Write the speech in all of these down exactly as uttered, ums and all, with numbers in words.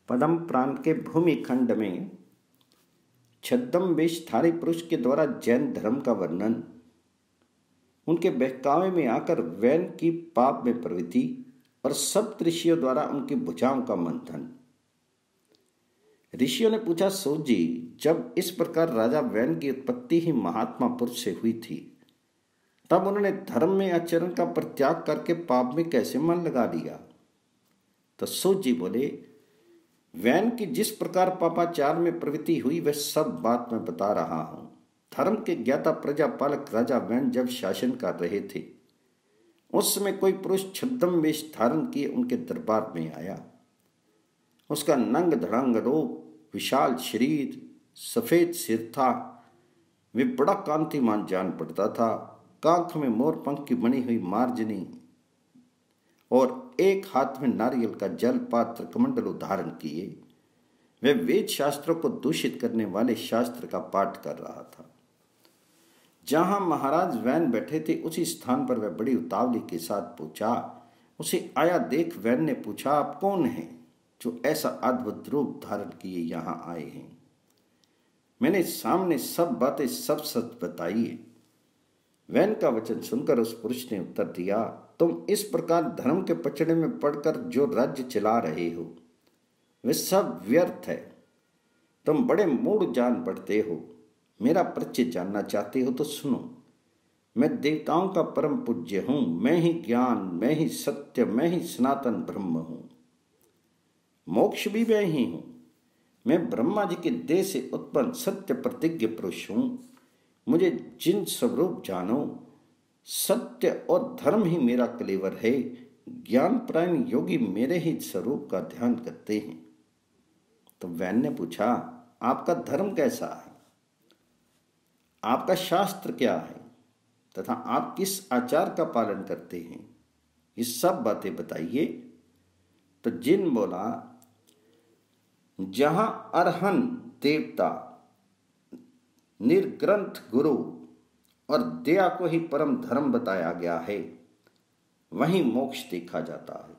पद्म प्राण के भूमि खंड में छद्म वेशधारी पुरुष के द्वारा जैन धर्म का वर्णन, उनके बहकावे में आकर वैन की पाप में प्रवृत्ति और सप्त ऋषियों द्वारा उनकी भुजाओं का मंथन। ऋषियों ने पूछा, सूत जी, जब इस प्रकार राजा वैन की उत्पत्ति ही महात्मा पुरुष से हुई थी, तब उन्होंने धर्म में आचरण का परित्याग करके पाप में कैसे मन लगा लिया? तो सूत जी बोले, वैन की जिस प्रकार पापाचार में प्रवृत्ति हुई वह सब बात मैं बता रहा हूं। धर्म के ज्ञाता प्रजापालक राजा वैन जब शासन कर रहे थे, उस समय कोई पुरुष छद्म वेश धारण किए उनके दरबार में आया। उसका नंग धड़ंग रूप, विशाल शरीर, सफेद सिर था। वे बड़ा कांतिमान जान पड़ता था। कांख में मोर पंख की बनी हुई मार्जनी और एक हाथ में नारियल का जल पात्र कमंडल धारण किए वे वेद शास्त्रों को दूषित करने वाले शास्त्र का पाठ कर रहा था। जहां महाराज वैन बैठे थे उसी स्थान पर वह बड़ी उतावली के साथ पूछा। उसे आया देख वैन ने पूछा, आप कौन हैं जो ऐसा अद्भुत रूप धारण किए यहां आए हैं? मैंने सामने सब बातें सब सच बताई है। वैन का वचन सुनकर उस पुरुष ने उत्तर दिया, तुम इस प्रकार धर्म के पचड़े में पड़कर जो राज्य चला रहे हो वे सब व्यर्थ है। तुम बड़े मूढ़ जान पड़ते हो। मेरा परिचय जानना चाहते हो तो सुनो। मैं देवताओं का परम पूज्य हूं। मैं ही ज्ञान, मैं ही सत्य, मैं ही सनातन ब्रह्म हूं। मोक्ष भी मैं ही हूं। मैं ब्रह्मा जी के देह से उत्पन्न सत्य प्रतिज्ञ पुरुष हूं। मुझे जिन स्वरूप जानो, सत्य और धर्म ही मेरा कलेवर है। ज्ञान प्रायण योगी मेरे ही स्वरूप का ध्यान करते हैं। तो वैन ने पूछा, आपका धर्म कैसा है? आपका शास्त्र क्या है तथा आप किस आचार का पालन करते हैं? ये सब बातें बताइए। तो जिन बोला, जहां अरहन देवता, निर्ग्रंथ गुरु और दया को ही परम धर्म बताया गया है, वहीं मोक्ष देखा जाता है।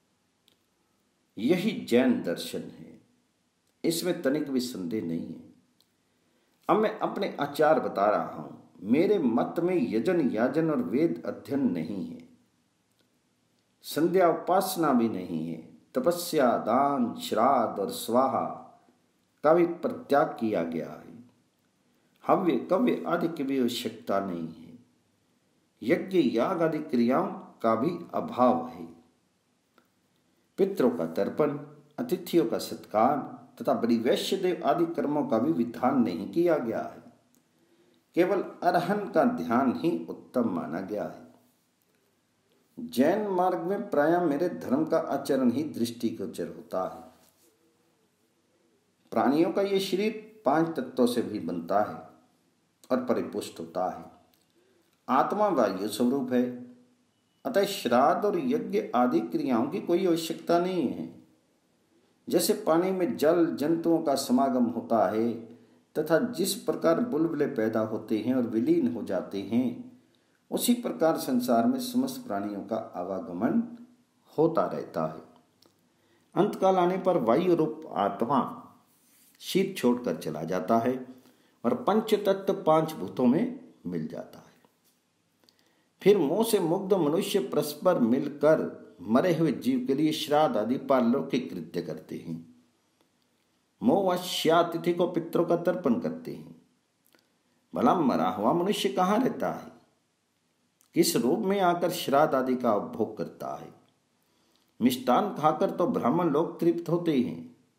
यही जैन दर्शन है। इसमें तनिक भी संदेह नहीं है। अब मैं अपने आचार बता रहा हूं। मेरे मत में यजन याजन और वेद अध्ययन नहीं है। संध्या उपासना भी नहीं है। तपस्या, दान, श्राद्ध और स्वाहा का भी परित्याग किया गया है। हव्य, कव्य आदि की भी आवश्यकता नहीं है। यज्ञ, याग आदि क्रियाओं का भी अभाव है। पितरों का तर्पण, अतिथियों का सत्कार तथा बड़ी वैश्य देव आदि कर्मों का भी विधान नहीं किया गया है। केवल अरहन का ध्यान ही उत्तम माना गया है। जैन मार्ग में प्रायः मेरे धर्म का आचरण ही दृष्टिगोचर होता है। प्राणियों का ये शरीर पांच तत्वों से भी बनता है और परिपुष्ट होता है। आत्मा वायु स्वरूप है। अतः श्राद्ध और यज्ञ आदि क्रियाओं की कोई आवश्यकता नहीं है। जैसे पानी में जल जंतुओं का समागम होता है तथा जिस प्रकार बुलबुले पैदा होते हैं और विलीन हो जाते हैं, उसी प्रकार संसार में समस्त प्राणियों का आवागमन होता रहता है। अंतकाल आने पर वायु रूप आत्मा शीत छोड़कर चला जाता है और पंच तत्व पांच भूतों में मिल जाता है। फिर मोह से मुग्ध मनुष्य परस्पर मिलकर मरे हुए जीव के लिए श्राद्ध आदि पारलौकिक कृत्य करते हैं। मोहवश्यातिथि को पितरों का तर्पण करते हैं। भला मरा हुआ मनुष्य कहाँ रहता है? किस रूप में आकर श्राद्ध आदि का उपभोग करता है? मिष्टान खाकर तो ब्राह्मण लोग तृप्त होते हैं।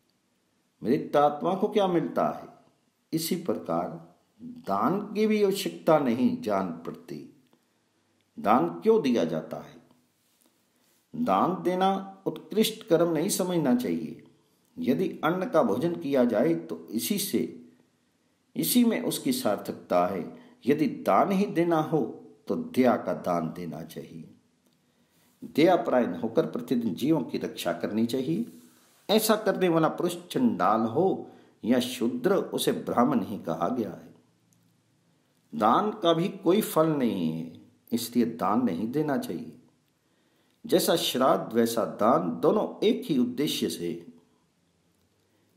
मृत आत्मा को क्या मिलता है? इसी प्रकार दान की भी आवश्यकता नहीं जान पड़ती। दान क्यों दिया जाता है? दान देना उत्कृष्ट कर्म नहीं समझना चाहिए। यदि अन्न का भोजन किया जाए तो इसी से इसी में उसकी सार्थकता है। यदि दान ही देना हो तो दया का दान देना चाहिए। दयापरायण होकर प्रतिदिन जीवों की रक्षा करनी चाहिए। ऐसा करने वाला पुरुष चंडाल हो या शूद्र, उसे ब्राह्मण ही कहा गया है। दान का भी कोई फल नहीं है, इसलिए दान नहीं देना चाहिए। जैसा श्राद्ध वैसा दान, दोनों एक ही उद्देश्य से।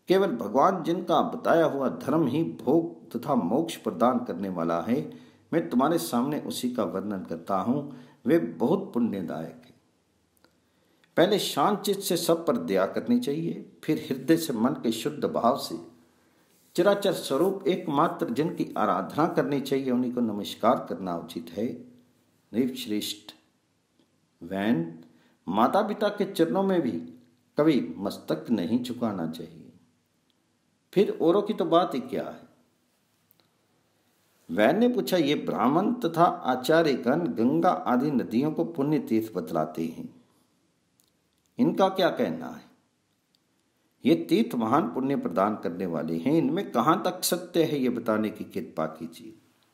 केवल भगवान जिनका बताया हुआ धर्म ही भोग तथा मोक्ष प्रदान करने वाला है, मैं तुम्हारे सामने उसी का वर्णन करता हूं। वे बहुत पुण्यदायक है। पहले शांत चित्त से सब पर दया करनी चाहिए, फिर हृदय से मन के शुद्ध भाव से चराचर स्वरूप एकमात्र जिनकी आराधना करनी चाहिए उन्हीं को नमस्कार करना उचित है। नृपश्रेष्ठ, वैन माता पिता के चरणों में भी कभी मस्तक नहीं झुकाना चाहिए, फिर औरों की तो बात ही क्या है। वैन ने पूछा, ये ब्राह्मण तथा आचार्यगण गंगा आदि नदियों को पुण्य तीर्थ बतलाते हैं, इनका क्या कहना है? ये तीर्थ महान पुण्य प्रदान करने वाले हैं, इनमें कहां तक सत्य है ये बताने की कृपा कीजिए।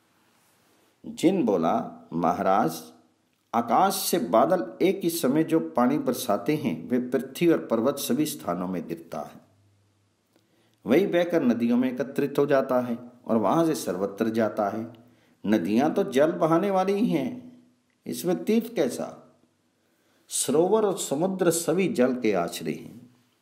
जिन बोला, महाराज आकाश से बादल एक ही समय जो पानी बरसाते हैं वे पृथ्वी और पर्वत सभी स्थानों में गिरता है, वही बहकर नदियों में एकत्रित हो जाता है और वहां से सर्वत्र जाता है। नदियां तो जल बहाने वाली ही हैं, इसमें तीर्थ कैसा? सरोवर और समुद्र सभी जल के आश्रय हैं।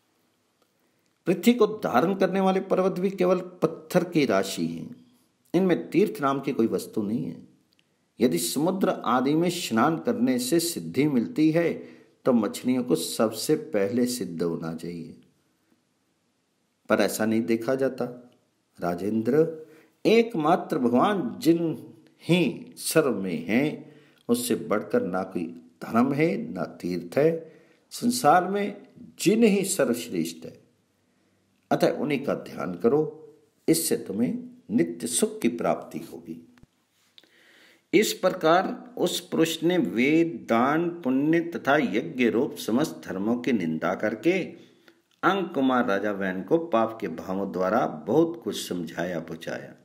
पृथ्वी को धारण करने वाले पर्वत भी केवल पत्थर की राशि हैं, इनमें तीर्थ नाम की कोई वस्तु नहीं है। यदि समुद्र आदि में स्नान करने से सिद्धि मिलती है तो मछलियों को सबसे पहले सिद्ध होना चाहिए, पर ऐसा नहीं देखा जाता। राजेंद्र, एकमात्र भगवान जिन ही सर्व में हैं, उससे बढ़कर ना कोई धर्म है ना तीर्थ है। संसार में जिन ही सर्वश्रेष्ठ है, अतः उन्हीं का ध्यान करो, इससे तुम्हें नित्य सुख की प्राप्ति होगी। इस प्रकार उस पुरुष ने वेद, दान, पुण्य तथा यज्ञ रूप समस्त धर्मों की निंदा करके अंग कुमार राजा वैन को पाप के भावों द्वारा बहुत कुछ समझाया बुझाया।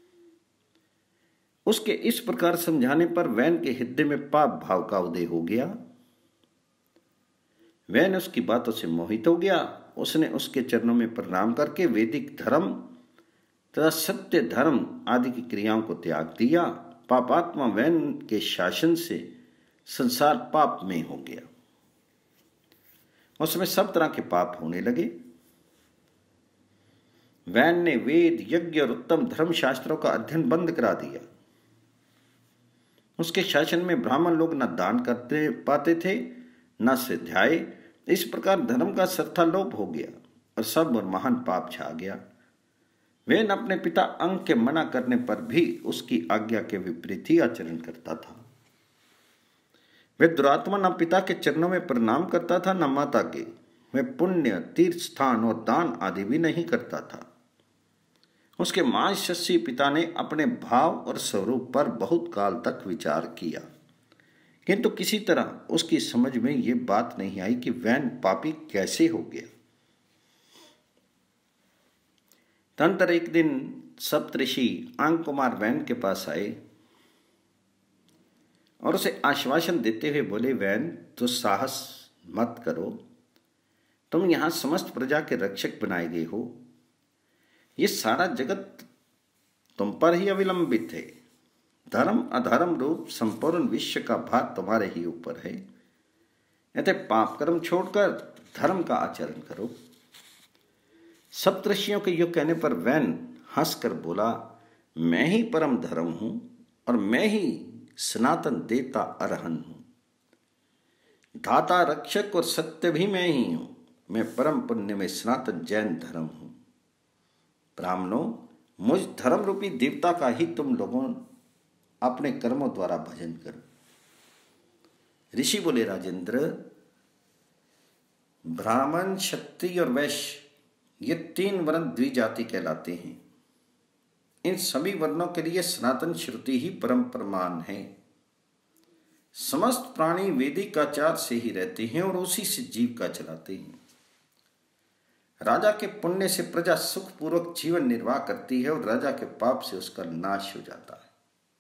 उसके इस प्रकार समझाने पर वैन के हृदय में पाप भाव का उदय हो गया। वैन उसकी बातों से मोहित हो गया। उसने उसके चरणों में प्रणाम करके वैदिक धर्म तथा सत्य धर्म आदि की क्रियाओं को त्याग दिया। पापात्मा वैन के शासन से संसार पाप में हो गया, उसमें सब तरह के पाप होने लगे। वैन ने वेद, यज्ञ और उत्तम धर्म शास्त्रों का अध्ययन बंद करा दिया। उसके शासन में ब्राह्मण लोग न दान करते पाते थे न स्वाध्याय। इस प्रकार धर्म का सरथा लोप हो गया और सब और महान पाप छा गया। वैन अपने पिता अंग के मना करने पर भी उसकी आज्ञा के विपरीत ही आचरण करता था। वह दुरात्मा न पिता के चरणों में प्रणाम करता था न माता के। वह पुण्य, तीर्थ स्थान और दान आदि भी नहीं करता था। उसके मांसशी पिता ने अपने भाव और स्वरूप पर बहुत काल तक विचार किया, किंतु किसी तरह उसकी समझ में ये बात नहीं आई कि वैन पापी कैसे हो गया। तदनंतर एक दिन सप्तऋषि अंग कुमार वैन के पास आए और उसे आश्वासन देते हुए बोले, वैन तो साहस मत करो, तुम यहां समस्त प्रजा के रक्षक बनाए गए हो। ये सारा जगत तुम पर ही अविलंबित है। धर्म अधर्म रूप संपूर्ण विश्व का भार तुम्हारे ही ऊपर है। अतः पाप कर्म छोड़कर धर्म का आचरण करो। सप्तऋषियों के युग कहने पर वैन हंसकर बोला, मैं ही परम धर्म हूं और मैं ही सनातन देवता अरहन हूं। धाता, रक्षक और सत्य भी मैं ही हूं। मैं परम पुण्य में सनातन जैन धर्म हूं। ब्राह्मणों, मुझ धर्म रूपी देवता का ही तुम लोगों अपने कर्मों द्वारा भजन करो। ऋषि बोले, राजेंद्र, ब्राह्मण, क्षत्रिय और वैश्य ये तीन वर्ण द्विजाति कहलाते हैं। इन सभी वर्णों के लिए सनातन श्रुति ही परम प्रमाण है। समस्त प्राणी वैदिक आचार से ही रहते हैं और उसी से जीविका चलाते हैं। राजा के पुण्य से प्रजा सुखपूर्वक जीवन निर्वाह करती है और राजा के पाप से उसका नाश हो जाता है।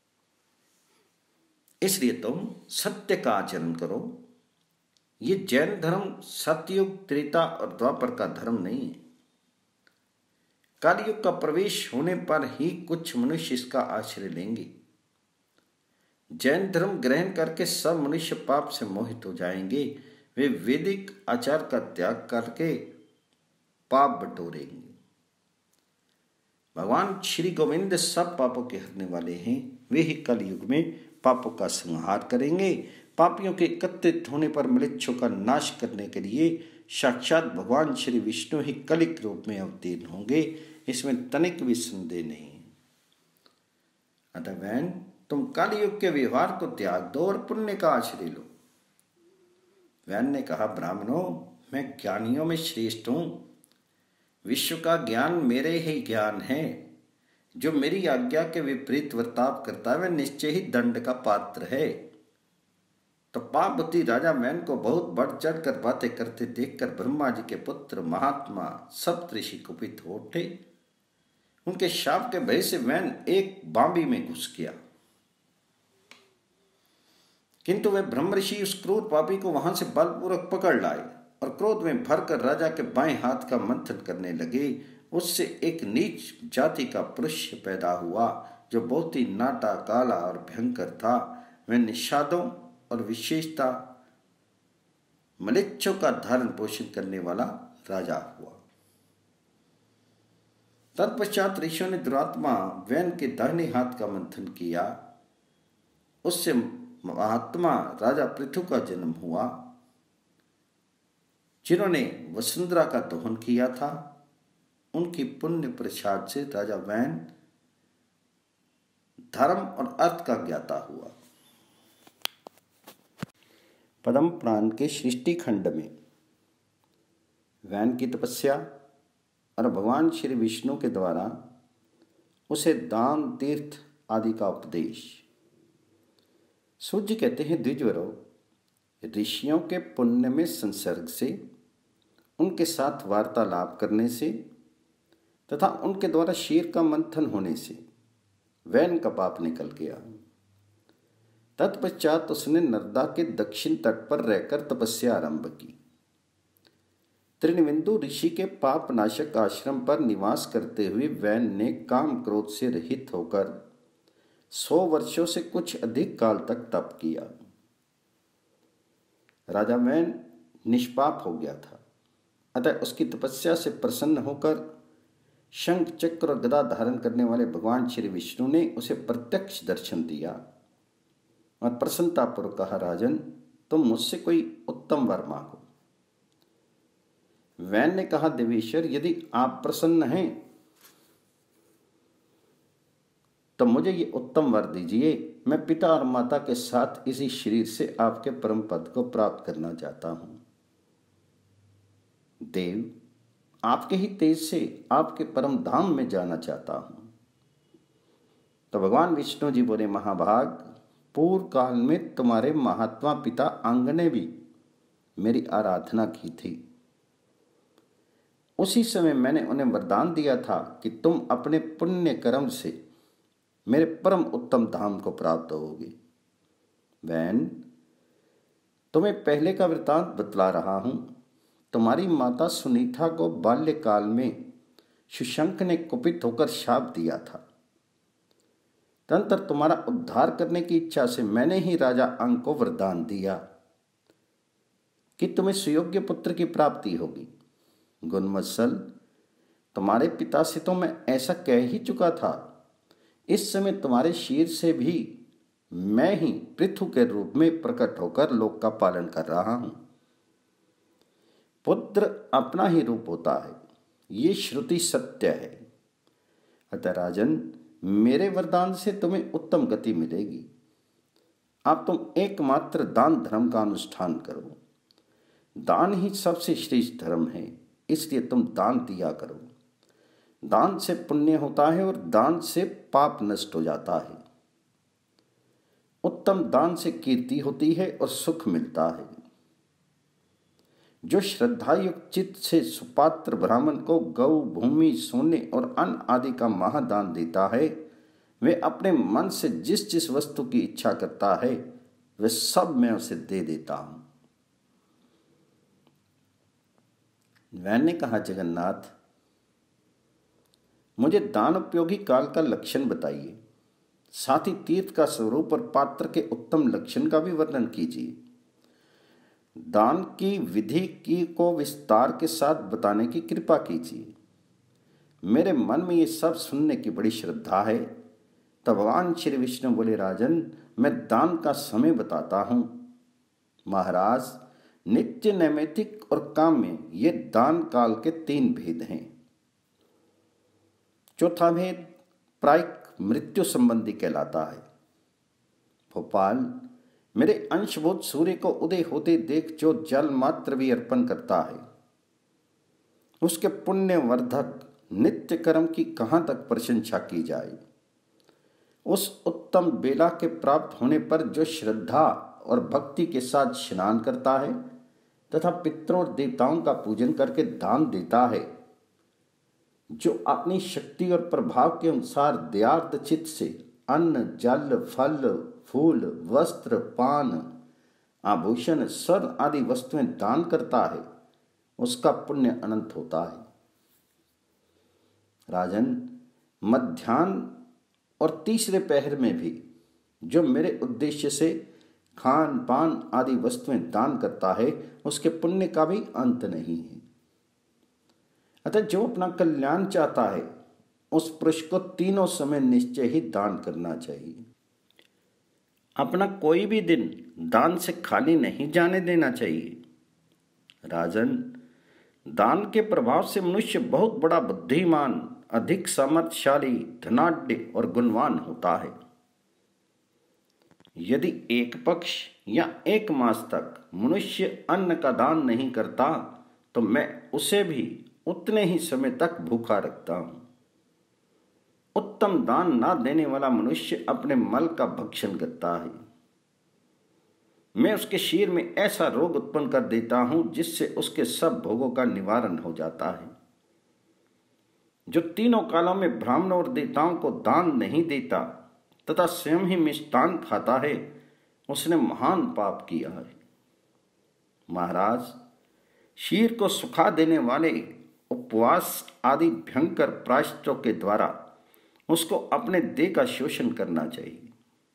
इसलिए तुम सत्य का आचरण करो। ये जैन धर्म सतयुग, त्रेता और द्वापर का धर्म नहीं है। कालयुग का प्रवेश होने पर ही कुछ मनुष्य इसका आश्रय लेंगे। जैन धर्म ग्रहण करके सब मनुष्य पाप से मोहित हो जाएंगे। वे वैदिक आचार का त्याग करके पाप बटोरेंगे। भगवान श्री गोविंद सब पापों के हरने वाले हैं। वे ही कल युग में पापों का संहार करेंगे। पापियों के एकत्रित होने पर म्लेच्छों का नाश करने के लिए साक्षात भगवान श्री विष्णु ही कलिक रूप में अवतीर्ण होंगे, इसमें तनिक भी संदेह नहीं। अतः बहन, तुम कल युग के व्यवहार को त्याग दो और पुण्य का आश्रय लो। वैन ने कहा, ब्राह्मणों, मैं ज्ञानियों में श्रेष्ठ हूं। विश्व का ज्ञान मेरे ही ज्ञान है। जो मेरी आज्ञा के विपरीत वर्ताव करता है वह निश्चय ही दंड का पात्र है। तो पापवती राजा वैन को बहुत बढ़ चढ़ कर बातें करते देखकर ब्रह्मा जी के पुत्र महात्मा सप्तऋषि कुपित हो उठे। उनके शाप के भय से वैन एक बांबी में घुस गया, किंतु वे ब्रह्मऋषि उस क्रूर पापी को वहां से बलपूर्वक पकड़ लाए और क्रोध में भरकर राजा के बाएं हाथ का मंथन करने लगे। उससे एक नीच जाति का पुरुष पैदा हुआ जो बहुत ही नाटा, काला और भयंकर था। वह निषादों और विशेषता म्लेच्छों का धारण पोषण करने वाला राजा हुआ। तत्पश्चात ऋषियों ने दुरात्मा वैन के दाहिने हाथ का मंथन किया। उससे महात्मा राजा पृथु का जन्म हुआ, जिन्होंने वसुंधरा का दोहन किया था। उनकी पुण्य प्रसाद से राजा वैन धर्म और अर्थ का ज्ञाता हुआ। पद्म पुराण के सृष्टि खंड में वैन की तपस्या और भगवान श्री विष्णु के द्वारा उसे दान, तीर्थ आदि का उपदेश। सूर्य कहते हैं, द्विजवरों, ऋषियों के पुण्य में संसर्ग से, उनके साथ वार्तालाप करने से तथा उनके द्वारा शीर का मंथन होने से वैन का पाप निकल गया। तत्पश्चात उसने नर्मदा के दक्षिण तट पर रहकर तपस्या आरंभ की। त्रिनिविंदु ऋषि के पाप नाशक आश्रम पर निवास करते हुए वैन ने काम क्रोध से रहित होकर सौ वर्षों से कुछ अधिक काल तक तप किया। राजा वैन निष्पाप हो गया था, अतः उसकी तपस्या से प्रसन्न होकर शंख, चक्र और गदा धारण करने वाले भगवान श्री विष्णु ने उसे प्रत्यक्ष दर्शन दिया और प्रसन्नतापूर्वक कहा, राजन, तुम मुझसे कोई उत्तम वर मांगो। वैन ने कहा, देवेश्वर, यदि आप प्रसन्न हैं तो मुझे ये उत्तम वर दीजिए। मैं पिता और माता के साथ इसी शरीर से आपके परम पद को प्राप्त करना चाहता हूं। देव, आपके ही तेज से आपके परम धाम में जाना चाहता हूं। तो भगवान विष्णु जी बोले, महाभाग, पूर्व काल में तुम्हारे महात्मा पिता अंग ने भी मेरी आराधना की थी। उसी समय मैंने उन्हें वरदान दिया था कि तुम अपने पुण्य कर्म से मेरे परम उत्तम धाम को प्राप्त होगे। वैन, तुम्हें पहले का वृतांत बतला रहा हूं। तुम्हारी माता सुनीता को बाल्यकाल में सुशंख ने कुपित होकर शाप दिया था। तदनंतर तुम्हारा उद्धार करने की इच्छा से मैंने ही राजा अंग को वरदान दिया कि तुम्हें सुयोग्य पुत्र की प्राप्ति होगी। गुणवत्सल, तुम्हारे पिता से तो मैं ऐसा कह ही चुका था। इस समय तुम्हारे शीर से भी मैं ही पृथु के रूप में प्रकट होकर लोक का पालन कर रहा हूं। पुत्र अपना ही रूप होता है, ये श्रुति सत्य है। अतः राजन, मेरे वरदान से तुम्हें उत्तम गति मिलेगी। अब तुम एकमात्र दान धर्म का अनुष्ठान करो। दान ही सबसे श्रेष्ठ धर्म है, इसलिए तुम दान दिया करो। दान से पुण्य होता है और दान से पाप नष्ट हो जाता है। उत्तम दान से कीर्ति होती है और सुख मिलता है। जो श्रद्धायुक्त चित्त से सुपात्र ब्राह्मण को गौ, भूमि, सोने और अन्न आदि का महादान देता है, वे अपने मन से जिस जिस वस्तु की इच्छा करता है वे सब मैं उसे दे देता हूं। वैन ने कहा, जगन्नाथ, मुझे दान उपयोगी काल का लक्षण बताइए, साथ ही तीर्थ का स्वरूप और पात्र के उत्तम लक्षण का भी वर्णन कीजिए। दान की विधि की को विस्तार के साथ बताने की कृपा कीजिए। मेरे मन में ये सब सुनने की बड़ी श्रद्धा है। तब भगवान श्री विष्णु बोले, राजन, मैं दान का समय बताता हूं। महाराज, नित्य, नैमित्तिक और काम्य, ये दान काल के तीन भेद हैं। चौथा भेद प्रायिक मृत्यु संबंधी कहलाता है। भोपाल, मेरे अंशभूत सूर्य को उदय होते देख जो जल मात्र भी अर्पण करता है, उसके पुण्यवर्धक नित्य कर्म की कहाँ तक प्रशंसा की जाए। उस उत्तम बेला के प्राप्त होने पर जो श्रद्धा और भक्ति के साथ स्नान करता है तथा पितरों और देवताओं का पूजन करके दान देता है, जो अपनी शक्ति और प्रभाव के अनुसार दयार्द चित्त से अन्न, जल, फल, फूल, वस्त्र, पान, आभूषण, स्वर्ण आदि वस्तुएं दान करता है, उसका पुण्य अनंत होता है। राजन, मध्याह्न और तीसरे पहर में भी जो मेरे उद्देश्य से खान पान आदि वस्तुएं दान करता है, उसके पुण्य का भी अंत नहीं है। अतः जो अपना कल्याण चाहता है, उस पुरुष को तीनों समय निश्चय ही दान करना चाहिए। अपना कोई भी दिन दान से खाली नहीं जाने देना चाहिए। राजन, दान के प्रभाव से मनुष्य बहुत बड़ा बुद्धिमान, अधिक सामर्थ्यशाली, धनाढ्य और गुणवान होता है। यदि एक पक्ष या एक मास तक मनुष्य अन्न का दान नहीं करता, तो मैं उसे भी उतने ही समय तक भूखा रखता हूं। उत्तम दान ना देने वाला मनुष्य अपने मल का भक्षण करता है। मैं उसके शरीर में ऐसा रोग उत्पन्न कर देता हूं जिससे उसके सब भोगों का निवारण हो जाता है। जो तीनों कालों में ब्राह्मणों और देवताओं को दान नहीं देता तथा स्वयं ही मिष्टान खाता है, उसने महान पाप किया है। महाराज, शरीर को सुखा देने वाले उपवास आदि भयंकर प्रायश्चितों के द्वारा उसको अपने देह का शोषण करना चाहिए।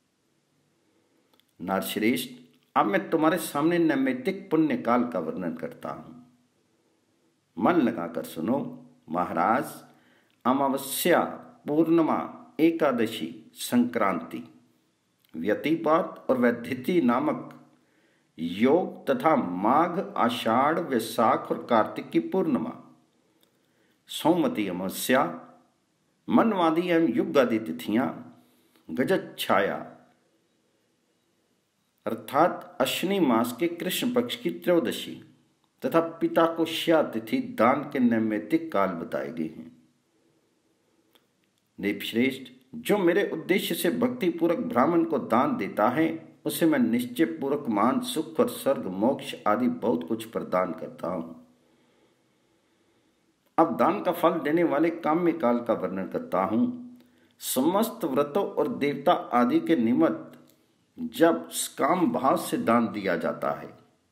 नारश्रेष्ठ, अब मैं तुम्हारे सामने नैमित्तिक पुण्य काल का वर्णन करता हूं। मन लगाकर सुनो। महाराज, अमावस्या, पूर्णिमा, एकादशी, संक्रांति, व्यतिपात और वैधिति नामक योग तथा माघ, आषाढ़, वैशाख और कार्तिक की पूर्णिमा, सोमवती अमावस्या, मनवादी एवं युग आदि तिथियां, गजत छाया अर्थात अश्विनी मास के कृष्ण पक्ष की त्रयोदशी तथा पिता को श्या तिथि दान के नैमित्तिक काल बताए गए हैं। देवश्रेष्ठ, जो मेरे उद्देश्य से भक्ति पूर्वक ब्राह्मण को दान देता है, उसे मैं निश्चय पूर्वक मान, सुख और स्वर्ग, मोक्ष आदि बहुत कुछ प्रदान करता हूं। अब दान का फल देने वाले काम्य काल का वर्णन करता हूं। समस्त व्रतों और देवता आदि के निमित्त जब काम भाव से दान दिया जाता है,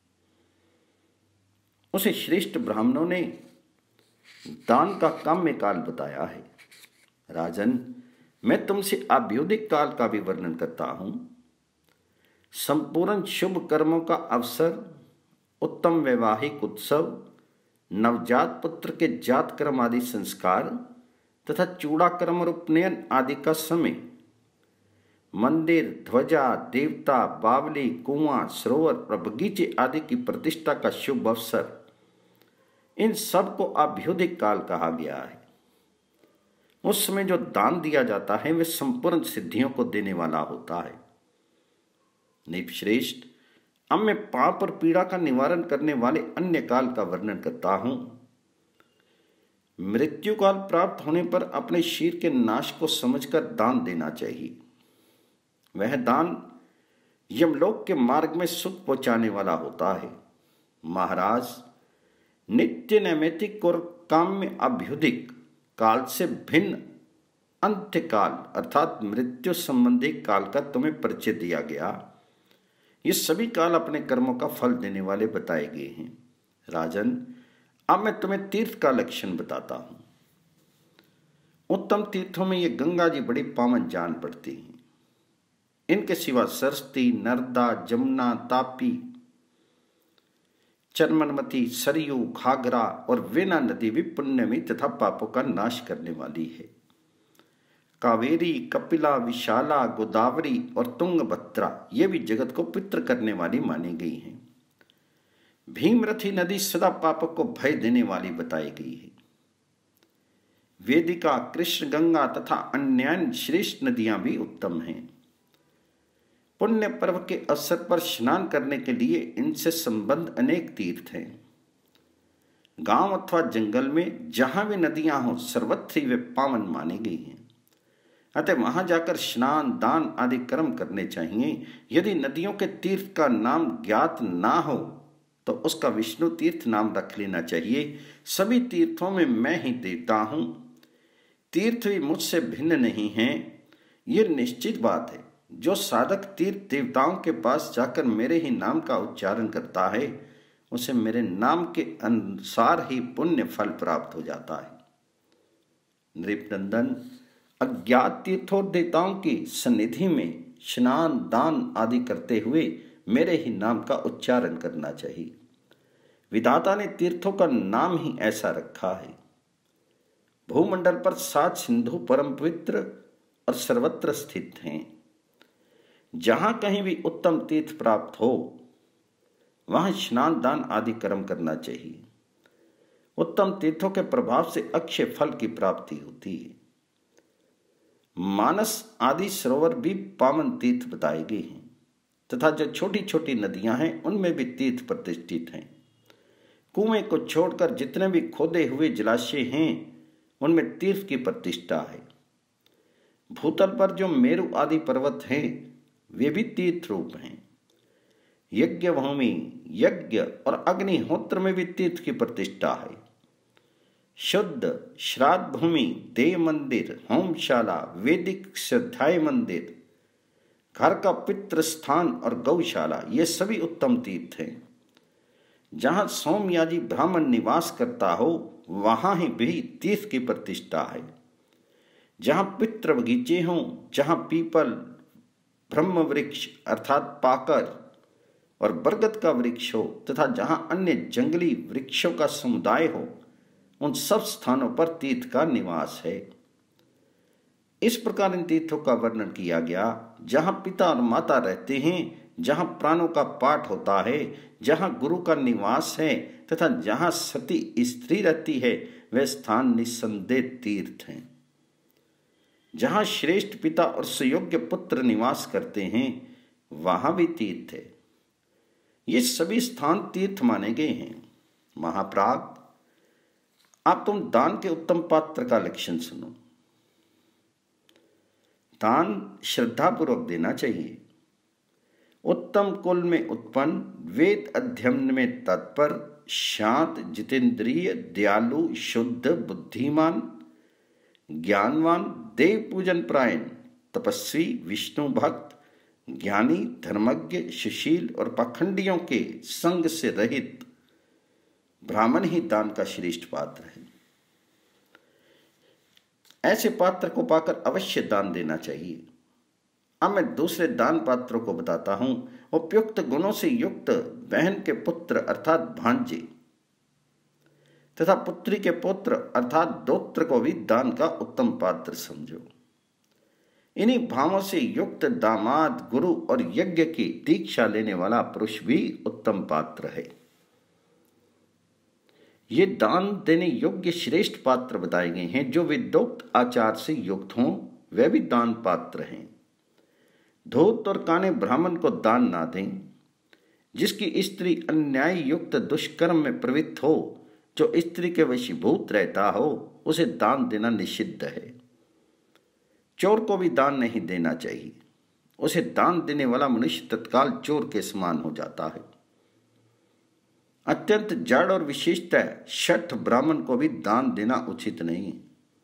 उसे श्रेष्ठ ब्राह्मणों ने दान का काम्य काल बताया है। राजन, मैं तुमसे आभ्युदिक काल का भी वर्णन करता हूं। संपूर्ण शुभ कर्मों का अवसर, उत्तम वैवाहिक उत्सव, नवजात पुत्र के जात कर्म आदि संस्कार तथा चूड़ाक्रम और उपनयन आदि का समय, मंदिर, ध्वजा, देवता, बावली, कुआं, सरोवर और बगीचे आदि की प्रतिष्ठा का शुभ अवसर, इन सब को आभ्युदिक काल कहा गया है। उस समय जो दान दिया जाता है वह संपूर्ण सिद्धियों को देने वाला होता है। नृपश्रेष्ठ, अब मैं पाप और पीड़ा का निवारण करने वाले अन्य काल का वर्णन करता हूं। मृत्यु काल प्राप्त होने पर अपने शरीर के नाश को समझकर दान देना चाहिए। वह दान यमलोक के मार्ग में सुख पहुंचाने वाला होता है। महाराज, नित्य, नैमित्तिक और काम्य अभ्युदिक काल से भिन्न अंत्य काल अर्थात मृत्यु संबंधी काल का तुम्हें परिचय दिया गया। ये सभी काल अपने कर्मों का फल देने वाले बताए गए हैं। राजन, अब मैं तुम्हें तीर्थ का लक्षण बताता हूं। उत्तम तीर्थों में ये गंगा जी बड़ी पावन जान पड़ती हैं। इनके सिवा सरस्वती, नर्मदा, जमुना, तापी चरमनमती, सरयू, घाघरा और वेना नदी भी पुण्यमी तथा पापों का नाश करने वाली है। कावेरी, कपिला, विशाला, गोदावरी और तुंगभद्रा ये भी जगत को पवित्र करने वाली मानी गई हैं। भीमरथी नदी सदा पापों को भय देने वाली बताई गई है। वेदिका, कृष्ण गंगा तथा अन्य श्रेष्ठ नदियां भी उत्तम हैं। पुण्य पर्व के अवसर पर स्नान करने के लिए इनसे संबंध अनेक तीर्थ हैं। गांव अथवा जंगल में जहां भी नदियां हों सर्वत्र वे पावन मानी गई हैं, अतः वहां जाकर स्नान, दान आदि कर्म करने चाहिए। यदि नदियों के तीर्थ का नाम ज्ञात ना हो तो उसका विष्णु तीर्थ नाम रख लेना चाहिए। सभी तीर्थों में मैं ही देवता हूं, तीर्थ भी मुझसे भिन्न नहीं हैं, ये निश्चित बात है। जो साधक तीर्थ देवताओं के पास जाकर मेरे ही नाम का उच्चारण करता है उसे मेरे नाम के अनुसार ही पुण्य फल प्राप्त हो जाता है। नृपनंदन, अज्ञात तीर्थों देवताओं की सन्निधि में स्नान, दान आदि करते हुए मेरे ही नाम का उच्चारण करना चाहिए। विधाता ने तीर्थों का नाम ही ऐसा रखा है। भूमंडल पर सात सिंधु परम पवित्र और सर्वत्र स्थित हैं। जहां कहीं भी उत्तम तीर्थ प्राप्त हो वहां स्नान, दान आदि कर्म करना चाहिए। उत्तम तीर्थों के प्रभाव से अक्षय फल की प्राप्ति होती है। मानस आदि सरोवर भी पावन तीर्थ बताए गए हैं तथा जो छोटी छोटी नदियां हैं उनमें भी तीर्थ प्रतिष्ठित हैं। कुएं को छोड़कर जितने भी खोदे हुए जलाशय हैं उनमें तीर्थ की प्रतिष्ठा है। भूतल पर जो मेरु आदि पर्वत हैं वे भी तीर्थ रूप हैं। यज्ञ भूमि, यज्ञ और अग्निहोत्र में भी तीर्थ की प्रतिष्ठा है। शुद्ध श्राद्ध भूमि, देव मंदिर, होमशाला, वैदिक श्रद्धाय मंदिर, घर का पितृ स्थान और गौशाला ये सभी उत्तम तीर्थ हैं। जहां सोमयाजी ब्राह्मण निवास करता हो वहां ही भी तीर्थ की प्रतिष्ठा है। जहां पितृ बगीचे हों, जहां पीपल, ब्रह्म वृक्ष अर्थात पाकर और बरगद का वृक्ष हो तथा जहां अन्य जंगली वृक्षों का समुदाय हो उन सब स्थानों पर तीर्थ का निवास है। इस प्रकार इन तीर्थों का वर्णन किया गया। जहां पिता और माता रहते हैं, जहां प्राणों का पाठ होता है, जहां गुरु का निवास है तथा जहां सती स्त्री रहती है वह स्थान निस्संदेह तीर्थ हैं। जहां श्रेष्ठ पिता और सुयोग्य पुत्र निवास करते हैं वहां भी तीर्थ है। ये सभी स्थान तीर्थ माने गए हैं। महाप्राग, आप तुम दान के उत्तम पात्र का लक्षण सुनो। दान श्रद्धापूर्वक देना चाहिए। उत्तम कुल में उत्पन्न, वेद अध्ययन में तत्पर, शांत, जितेंद्रिय, दयालु, शुद्ध, बुद्धिमान, ज्ञानवान, देव पूजन परायण, तपस्वी, विष्णु भक्त, ज्ञानी, धर्मज्ञ, सुशील और पाखंडियों के संग से रहित ब्राह्मण ही दान का श्रेष्ठ पात्र है। ऐसे पात्र को पाकर अवश्य दान देना चाहिए। अब मैं दूसरे दान पात्रों को बताता हूं। उपयुक्त गुणों से युक्त बहन के पुत्र अर्थात भांजे तथा पुत्री के पुत्र अर्थात दोत्र को भी दान का उत्तम पात्र समझो। इन्हीं भावों से युक्त दामाद, गुरु और यज्ञ की दीक्षा लेने वाला पुरुष भी उत्तम पात्र है। ये दान देने योग्य श्रेष्ठ पात्र बताए गए हैं। जो विद्योक्त आचार से युक्त हों वे भी दान पात्र हैं। धूर्त और काने ब्राह्मण को दान ना दें। जिसकी स्त्री अन्याय युक्त दुष्कर्म में प्रवृत्त हो, जो स्त्री के वशीभूत रहता हो, उसे दान देना निषिद्ध है। चोर को भी दान नहीं देना चाहिए। उसे दान देने वाला मनुष्य तत्काल चोर के समान हो जाता है। अत्यंत जड़ और विशिष्ट शठ ब्राह्मण को भी दान देना उचित नहीं।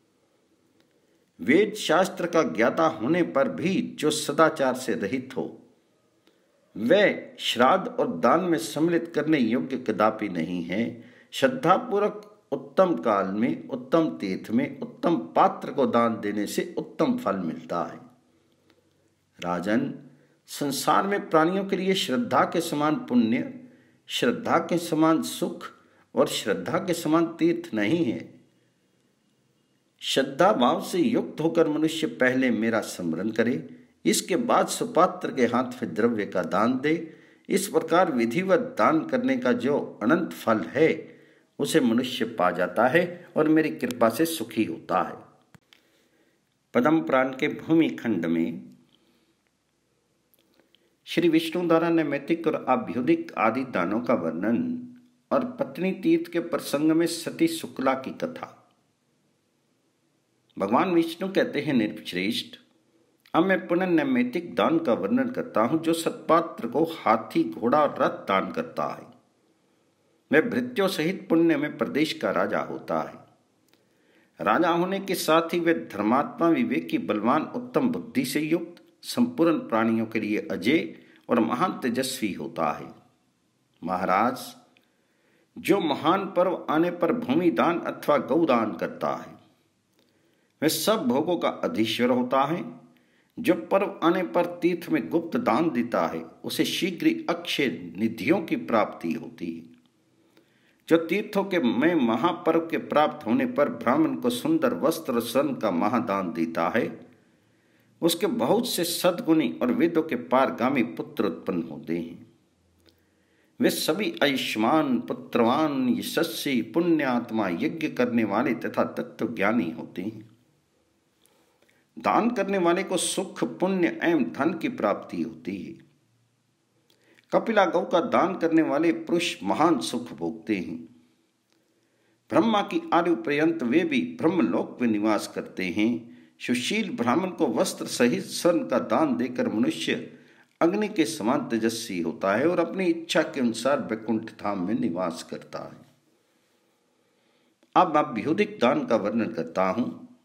वेद शास्त्र का ज्ञाता होने पर भी जो सदाचार से रहित हो वह श्राद्ध और दान में सम्मिलित करने योग्य कदापि नहीं है। श्रद्धापूर्वक उत्तम काल में, उत्तम तीर्थ में, उत्तम पात्र को दान देने से उत्तम फल मिलता है। राजन, संसार में प्राणियों के लिए श्रद्धा के समान पुण्य श्रद्धा के समान सुख और श्रद्धा के समान तीर्थ नहीं है। श्रद्धा भाव से युक्त होकर मनुष्य पहले मेरा स्मरण करे, इसके बाद सुपात्र के हाथ में द्रव्य का दान दे। इस प्रकार विधिवत दान करने का जो अनंत फल है उसे मनुष्य पा जाता है और मेरी कृपा से सुखी होता है। पद्म पुराण के भूमि खंड में श्री विष्णु द्वारा नैमित्तिक और आभ्युदिक आदि दानों का वर्णन और पत्नी तीर्थ के प्रसंग में सती शुक्ला की कथा। भगवान विष्णु कहते हैं, नृपश्रेष्ठ, अब मैं पुनः नैमित्तिक दान का वर्णन करता हूं जो सत्पात्र को हाथी, घोड़ा और रथ दान करता है। वह भृत्यों सहित पुण्य में प्रदेश का राजा होता है। राजा होने के साथ ही वह धर्मात्मा, विवेकी, बलवान, उत्तम बुद्धि से युक्त, संपूर्ण प्राणियों के लिए अजय और महान तेजस्वी होता है। महाराज, जो महान पर्व आने पर भूमि दान अथवा गौदान करता है वह सब भोगों का अधीश्वर होता है। जो पर्व आने पर तीर्थ में गुप्त दान देता है उसे शीघ्र ही अक्षय निधियों की प्राप्ति होती है। जो तीर्थों के में महापर्व के प्राप्त होने पर ब्राह्मण को सुंदर वस्त्र और स्वर्ण का महादान देता है उसके बहुत से सद्गुणी और वेदों के पारगामी पुत्र उत्पन्न होते हैं। वे सभी आयुष्मान, पुत्रवान, यशस्वी, पुण्यात्मा, यज्ञ करने वाले तथा तत्व ज्ञानी होते हैं। दान करने वाले को सुख, पुण्य एवं धन की प्राप्ति होती है। कपिला गौ का दान करने वाले पुरुष महान सुख भोगते हैं। ब्रह्मा की आयु पर्यंत वे भी ब्रह्मलोक में निवास करते हैं। सुशील ब्राह्मण को वस्त्र सहित स्वर्ण का दान देकर मनुष्य अग्नि के समान तेजस्वी होता है और अपनी इच्छा के अनुसार वैकुंठ धाम में निवास करता है। अब अभ्युदिक दान का वर्णन करता हूं।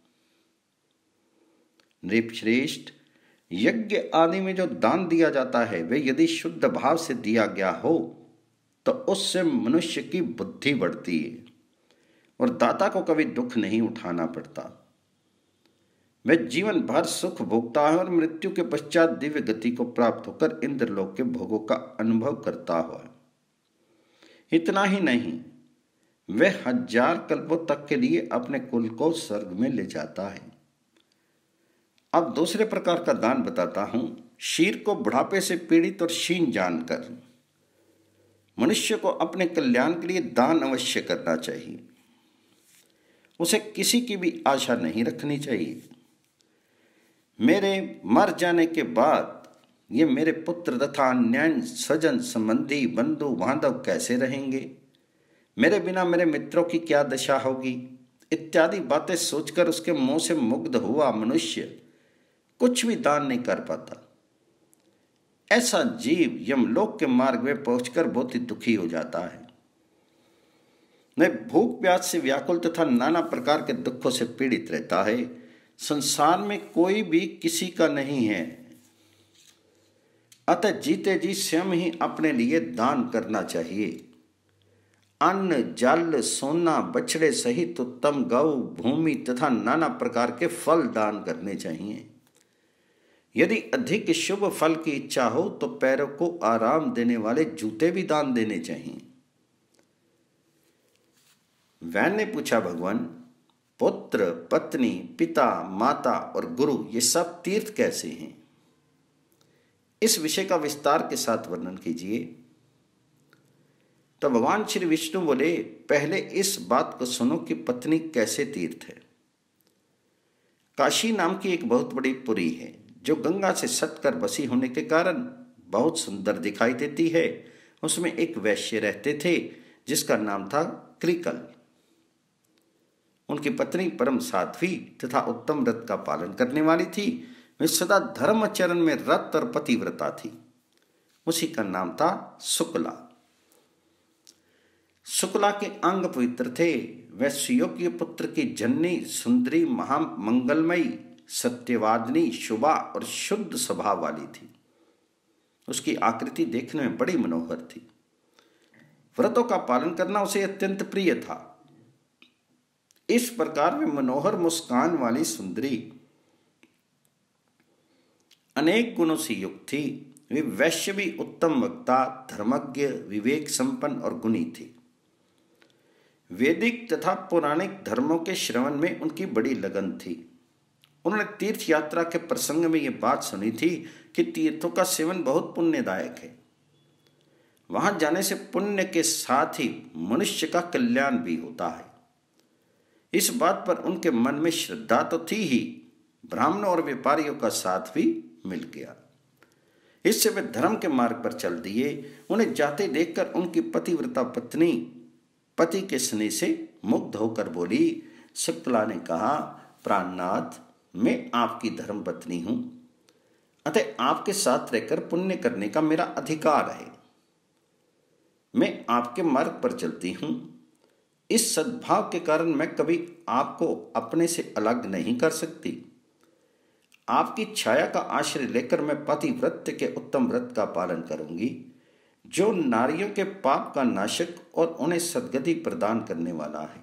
नृपश्रेष्ठ, यज्ञ आदि में जो दान दिया जाता है वे यदि शुद्ध भाव से दिया गया हो तो उससे मनुष्य की बुद्धि बढ़ती है और दाता को कभी दुख नहीं उठाना पड़ता। वह जीवन भर सुख भोगता है और मृत्यु के पश्चात दिव्य गति को प्राप्त होकर इंद्रलोक के भोगों का अनुभव करता हुआ। इतना ही नहीं, वह हजार कल्पों तक के लिए अपने कुल को स्वर्ग में ले जाता है। अब दूसरे प्रकार का दान बताता हूं। शीर को बुढ़ापे से पीड़ित और क्षीण जानकर मनुष्य को अपने कल्याण के लिए दान अवश्य करना चाहिए। उसे किसी की भी आशा नहीं रखनी चाहिए। मेरे मर जाने के बाद ये मेरे पुत्र तथा अन्य स्वजन संबंधी बंधु बांधव कैसे रहेंगे, मेरे बिना मेरे मित्रों की क्या दशा होगी, इत्यादि बातें सोचकर उसके मुंह से मुग्ध हुआ मनुष्य कुछ भी दान नहीं कर पाता। ऐसा जीव यमलोक के मार्ग में पहुंचकर बहुत ही दुखी हो जाता है। वह भूख प्यास से व्याकुल तथा नाना प्रकार के दुखों से पीड़ित रहता है। संसार में कोई भी किसी का नहीं है, अतः जीते जी स्वयं ही अपने लिए दान करना चाहिए। अन्न, जल, सोना, बछड़े सहित उत्तम गौ, भूमि तथा नाना प्रकार के फल दान करने चाहिए। यदि अधिक शुभ फल की इच्छा हो तो पैरों को आराम देने वाले जूते भी दान देने चाहिए। वैन ने पूछा, भगवान, पुत्र, पत्नी, पिता, माता और गुरु ये सब तीर्थ कैसे हैं? इस विषय का विस्तार के साथ वर्णन कीजिए। तो भगवान श्री विष्णु बोले, पहले इस बात को सुनो कि पत्नी कैसे तीर्थ है। काशी नाम की एक बहुत बड़ी पुरी है जो गंगा से सटकर बसी होने के कारण बहुत सुंदर दिखाई देती है। उसमें एक वैश्य रहते थे जिसका नाम था कृकल। उनकी पत्नी परम साध्वी तथा उत्तम व्रत का पालन करने वाली थी। वे सदा धर्माचरण में रत और पतिव्रता थी। उसी का नाम था शुक्ला। शुक्ला के अंग पवित्र थे। वह सुयोग्य पुत्र की जननी, सुंदरी, महामंगलमयी, सत्यवादिनी, शुभा और शुद्ध स्वभाव वाली थी। उसकी आकृति देखने में बड़ी मनोहर थी। व्रतों का पालन करना उसे अत्यंत प्रिय था। इस प्रकार में मनोहर मुस्कान वाली सुंदरी अनेक गुणों से युक्त थी। वे वैश्य भी उत्तम वक्ता, धर्मज्ञ, विवेक संपन्न और गुणी थे। वैदिक तथा पौराणिक धर्मों के श्रवण में उनकी बड़ी लगन थी। उन्होंने तीर्थ यात्रा के प्रसंग में यह बात सुनी थी कि तीर्थों का सेवन बहुत पुण्यदायक है। वहां जाने से पुण्य के साथ ही मनुष्य का कल्याण भी होता है। इस बात पर उनके मन में श्रद्धा तो थी ही, ब्राह्मणों और व्यापारियों का साथ भी मिल गया। इससे वे धर्म के मार्ग पर चल दिए। उन्हें जाते देखकर उनकी पतिव्रता पत्नी पति के स्नेह से मुग्ध होकर बोली। शकुंतला ने कहा, प्राणनाथ, मैं आपकी धर्म पत्नी हूं, अतः आपके साथ रहकर पुण्य करने का मेरा अधिकार है। मैं आपके मार्ग पर चलती हूं। इस सद्भाव के कारण मैं कभी आपको अपने से अलग नहीं कर सकती। आपकी छाया का आश्रय लेकर मैं पतिव्रत के उत्तम व्रत का पालन करूंगी, जो नारियों के पाप का नाशक और उन्हें सद्गति प्रदान करने वाला है।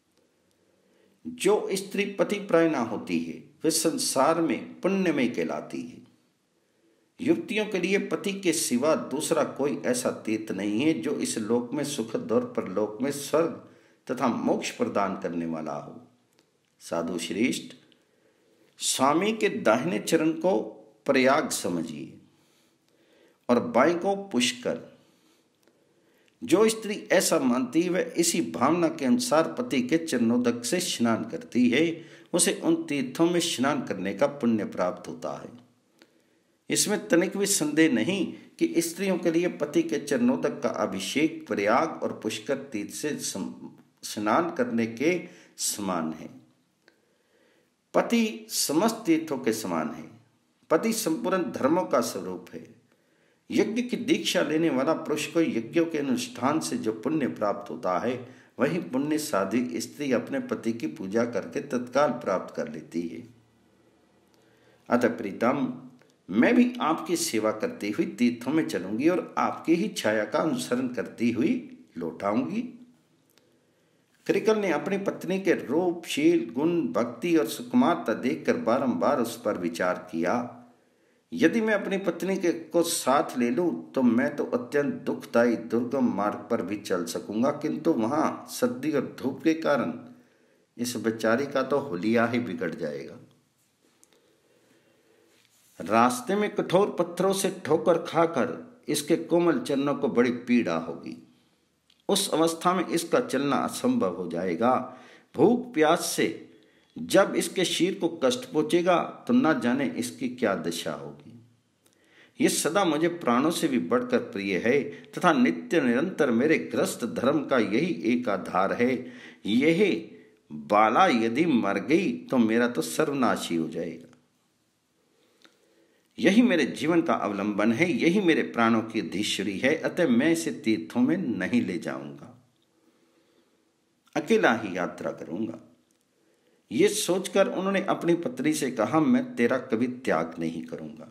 जो स्त्री पतिव्रता न होती है वे संसार में पुण्यमय कहलाती है। युवतियों के लिए पति के सिवा दूसरा कोई ऐसा तीर्थ नहीं है जो इस लोक में सुखद और परलोक में स्वर्ग तथा मोक्ष प्रदान करने वाला हो। साधु श्रेष्ठ, स्वामी के दाहिने चरण को प्रयाग समझिए और बाएं को पुष्कर। जो स्त्री ऐसा मानती है वह इसी भावना के अनुसार पति के चरणोदक से स्नान करती है, उसे उन तीर्थों में स्नान करने का पुण्य प्राप्त होता है। इसमें तनिक भी संदेह नहीं कि स्त्रियों के लिए पति के चरणोदक का अभिषेक प्रयाग और पुष्कर तीर्थ से स्नान करने के समान है। पति समस्त तीर्थों के समान है। पति संपूर्ण धर्मों का स्वरूप है। यज्ञ की दीक्षा लेने वाला पुरुष को यज्ञों के अनुष्ठान से जो पुण्य प्राप्त होता है, वही पुण्य साध्वी स्त्री अपने पति की पूजा करके तत्काल प्राप्त कर लेती है। अतः प्रीतम, मैं भी आपकी सेवा करती हुई तीर्थों में चलूंगी और आपकी ही छाया का अनुसरण करती हुई लौट आऊंगी। कृकल ने अपनी पत्नी के रूप, शील, गुण, भक्ति और सुकुमारता देखकर बारंबार उस पर विचार किया। यदि मैं अपनी पत्नी के को साथ ले लूं तो मैं तो अत्यंत दुखदायी दुर्गम मार्ग पर भी चल सकूंगा, किंतु वहां सर्दी और धूप के कारण इस बेचारी का तो हुलिया ही बिगड़ जाएगा। रास्ते में कठोर पत्थरों से ठोकर खाकर इसके कोमल चरणों को बड़ी पीड़ा होगी। उस अवस्था में इसका चलना असंभव हो जाएगा। भूख प्यास से जब इसके शीर को कष्ट पहुंचेगा तो न जाने इसकी क्या दशा होगी। ये सदा मुझे प्राणों से भी बढ़कर प्रिय है तथा नित्य निरंतर मेरे ग्रस्त धर्म का यही एक आधार है। यही बाला यदि मर गई तो मेरा तो सर्वनाश ही हो जाएगा। यही मेरे जीवन का अवलंबन है, यही मेरे प्राणों की अधीश्वरी है, अतः मैं इसे तीर्थों में नहीं ले जाऊंगा, अकेला ही यात्रा करूंगा। ये सोचकर उन्होंने अपनी पत्नी से कहा, मैं तेरा कभी त्याग नहीं करूंगा।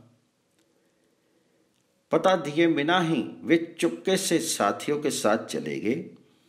पता दिए बिना ही वे चुपके से साथियों के साथ चले गए।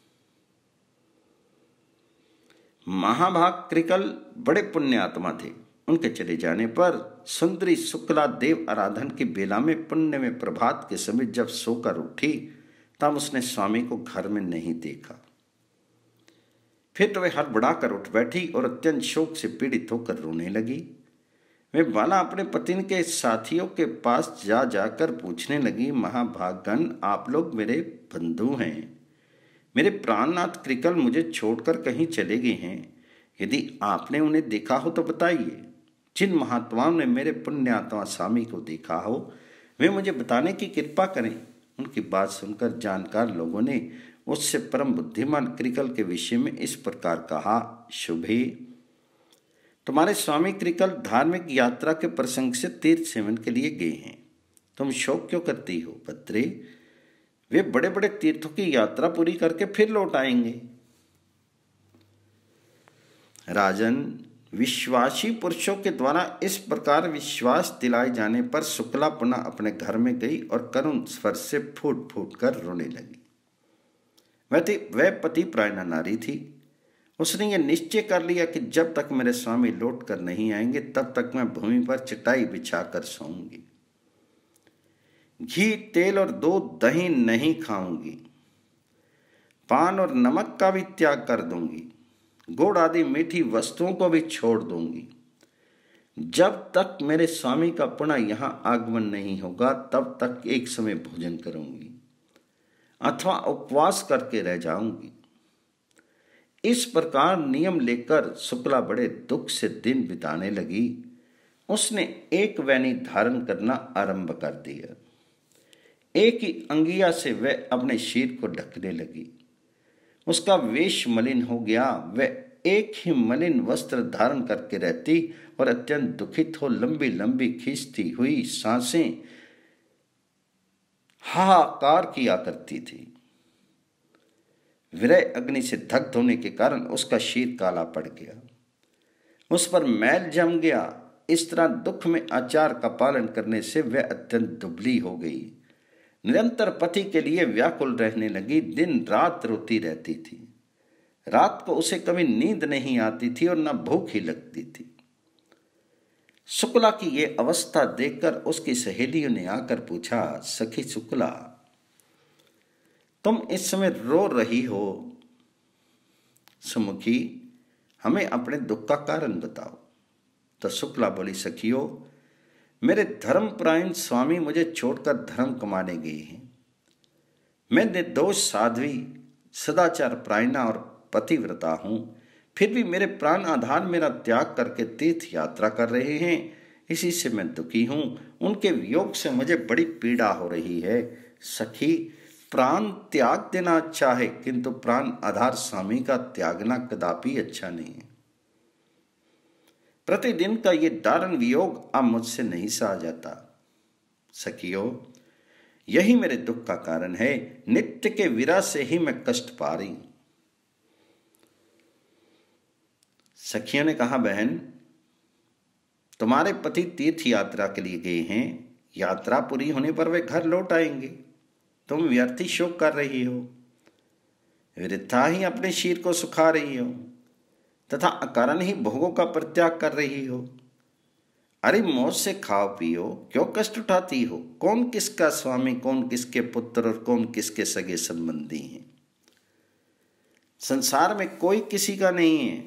महाभाग कृकल बड़े पुण्यात्मा थे। उनके चले जाने पर सुंदरी शुक्ला देव आराधन की बेला में पुण्य में प्रभात के समय जब सोकर उठी तब उसने स्वामी को घर में नहीं देखा। फिर तो वे हड़बड़ाकर उठ बैठी और अत्यंत शोक से पीड़ित होकर रोने लगी। वे बाला अपने पति के साथियों के पास जा जाकर पूछने लगी, महाभागन, आप लोग मेरे बंधु हैं। मेरे प्राणनाथ कृकल मुझे छोड़कर कहीं चले गए हैं। यदि आपने उन्हें देखा हो तो बताइए। जिन महात्माओं ने मेरे पुण्यात्मा स्वामी को देखा हो वे मुझे बताने की कृपा करें। उनकी बात सुनकर जानकार लोगों ने उससे परम बुद्धिमान कृकल के विषय में इस प्रकार कहा, शुभे, तुम्हारे स्वामी कृकल धार्मिक यात्रा के प्रसंग से तीर्थ सेवन के लिए गए हैं। तुम शोक क्यों करती हो भद्रे? वे बड़े बड़े तीर्थों की यात्रा पूरी करके फिर लौट आएंगे। राजन, विश्वासी पुरुषों के द्वारा इस प्रकार विश्वास दिलाए जाने पर शुक्ला पुनः अपने घर में गई और करुण स्वर से फूट फूट कर रोने लगी। वह वह पति प्रायणा नारी थी। उसने यह निश्चय कर लिया कि जब तक मेरे स्वामी लौट कर नहीं आएंगे तब तक मैं भूमि पर चटाई बिछाकर सोऊंगी। घी तेल और दूध दही नहीं खाऊंगी, पान और नमक का भी त्याग कर दूंगी, गुड़ आदि मीठी वस्तुओं को भी छोड़ दूंगी। जब तक मेरे स्वामी का पुनः यहाँ आगमन नहीं होगा तब तक एक समय भोजन करूंगी अथवा उपवास करके रह जाऊंगी। इस प्रकार नियम लेकर शुक्ला बड़े दुख से दिन बिताने लगी। उसने एक वैनी धारण करना आरंभ कर दिया। एक ही अंगिया से वह अपने शीर को ढकने लगी। उसका वेश मलिन हो गया। वह एक ही मलिन वस्त्र धारण करके रहती और अत्यंत दुखित हो लंबी लंबी खींचती हुई सांसें हाहाकार किया करती थी। विरह अग्नि से दग्ध होने के कारण उसका शीर काला पड़ गया, उस पर मैल जम गया। इस तरह दुख में आचार का पालन करने से वह अत्यंत दुबली हो गई। निरंतर पति के लिए व्याकुल रहने लगी। दिन रात रोती रहती थी। रात को उसे कभी नींद नहीं आती थी और न भूख ही लगती थी। शुक्ला की ये अवस्था देखकर उसकी सहेलियों ने आकर पूछा, सखी शुक्ला, तुम इस समय रो रही हो, सुमुखी, हमें अपने दुख का कारण बताओ। तो शुक्ला बोली, सखियो, मेरे धर्मपरायण स्वामी मुझे छोड़कर धर्म कमाने गए हैं। मैं निर्दोष साध्वी, सदाचार प्रायणा और पतिव्रता हूं, फिर भी मेरे प्राण आधार मेरा त्याग करके तीर्थ यात्रा कर रहे हैं। इसी से मैं दुखी हूं। उनके वियोग से मुझे बड़ी पीड़ा हो रही है। सखी, प्राण त्याग देना अच्छा है, किंतु प्राण आधार स्वामी का त्यागना कदापि अच्छा नहीं है। प्रतिदिन का ये दारुण वियोग अब मुझसे नहीं सहा जाता। सखियो, यही मेरे दुख का कारण है। नित्य के विरह से ही मैं कष्ट पा रही हूं। सखियों ने कहा, बहन, तुम्हारे पति तीर्थ यात्रा के लिए गए हैं। यात्रा पूरी होने पर वे घर लौट आएंगे। तुम व्यर्थी शोक कर रही हो, वृथा ही अपने शीर को सुखा रही हो तथा अकारण ही भोगों का परित्याग कर रही हो। अरे मौज से खाओ पियो, क्यों कष्ट उठाती हो? कौन किसका स्वामी, कौन किसके पुत्र और कौन किसके सगे संबंधी हैं? संसार में कोई किसी का नहीं है,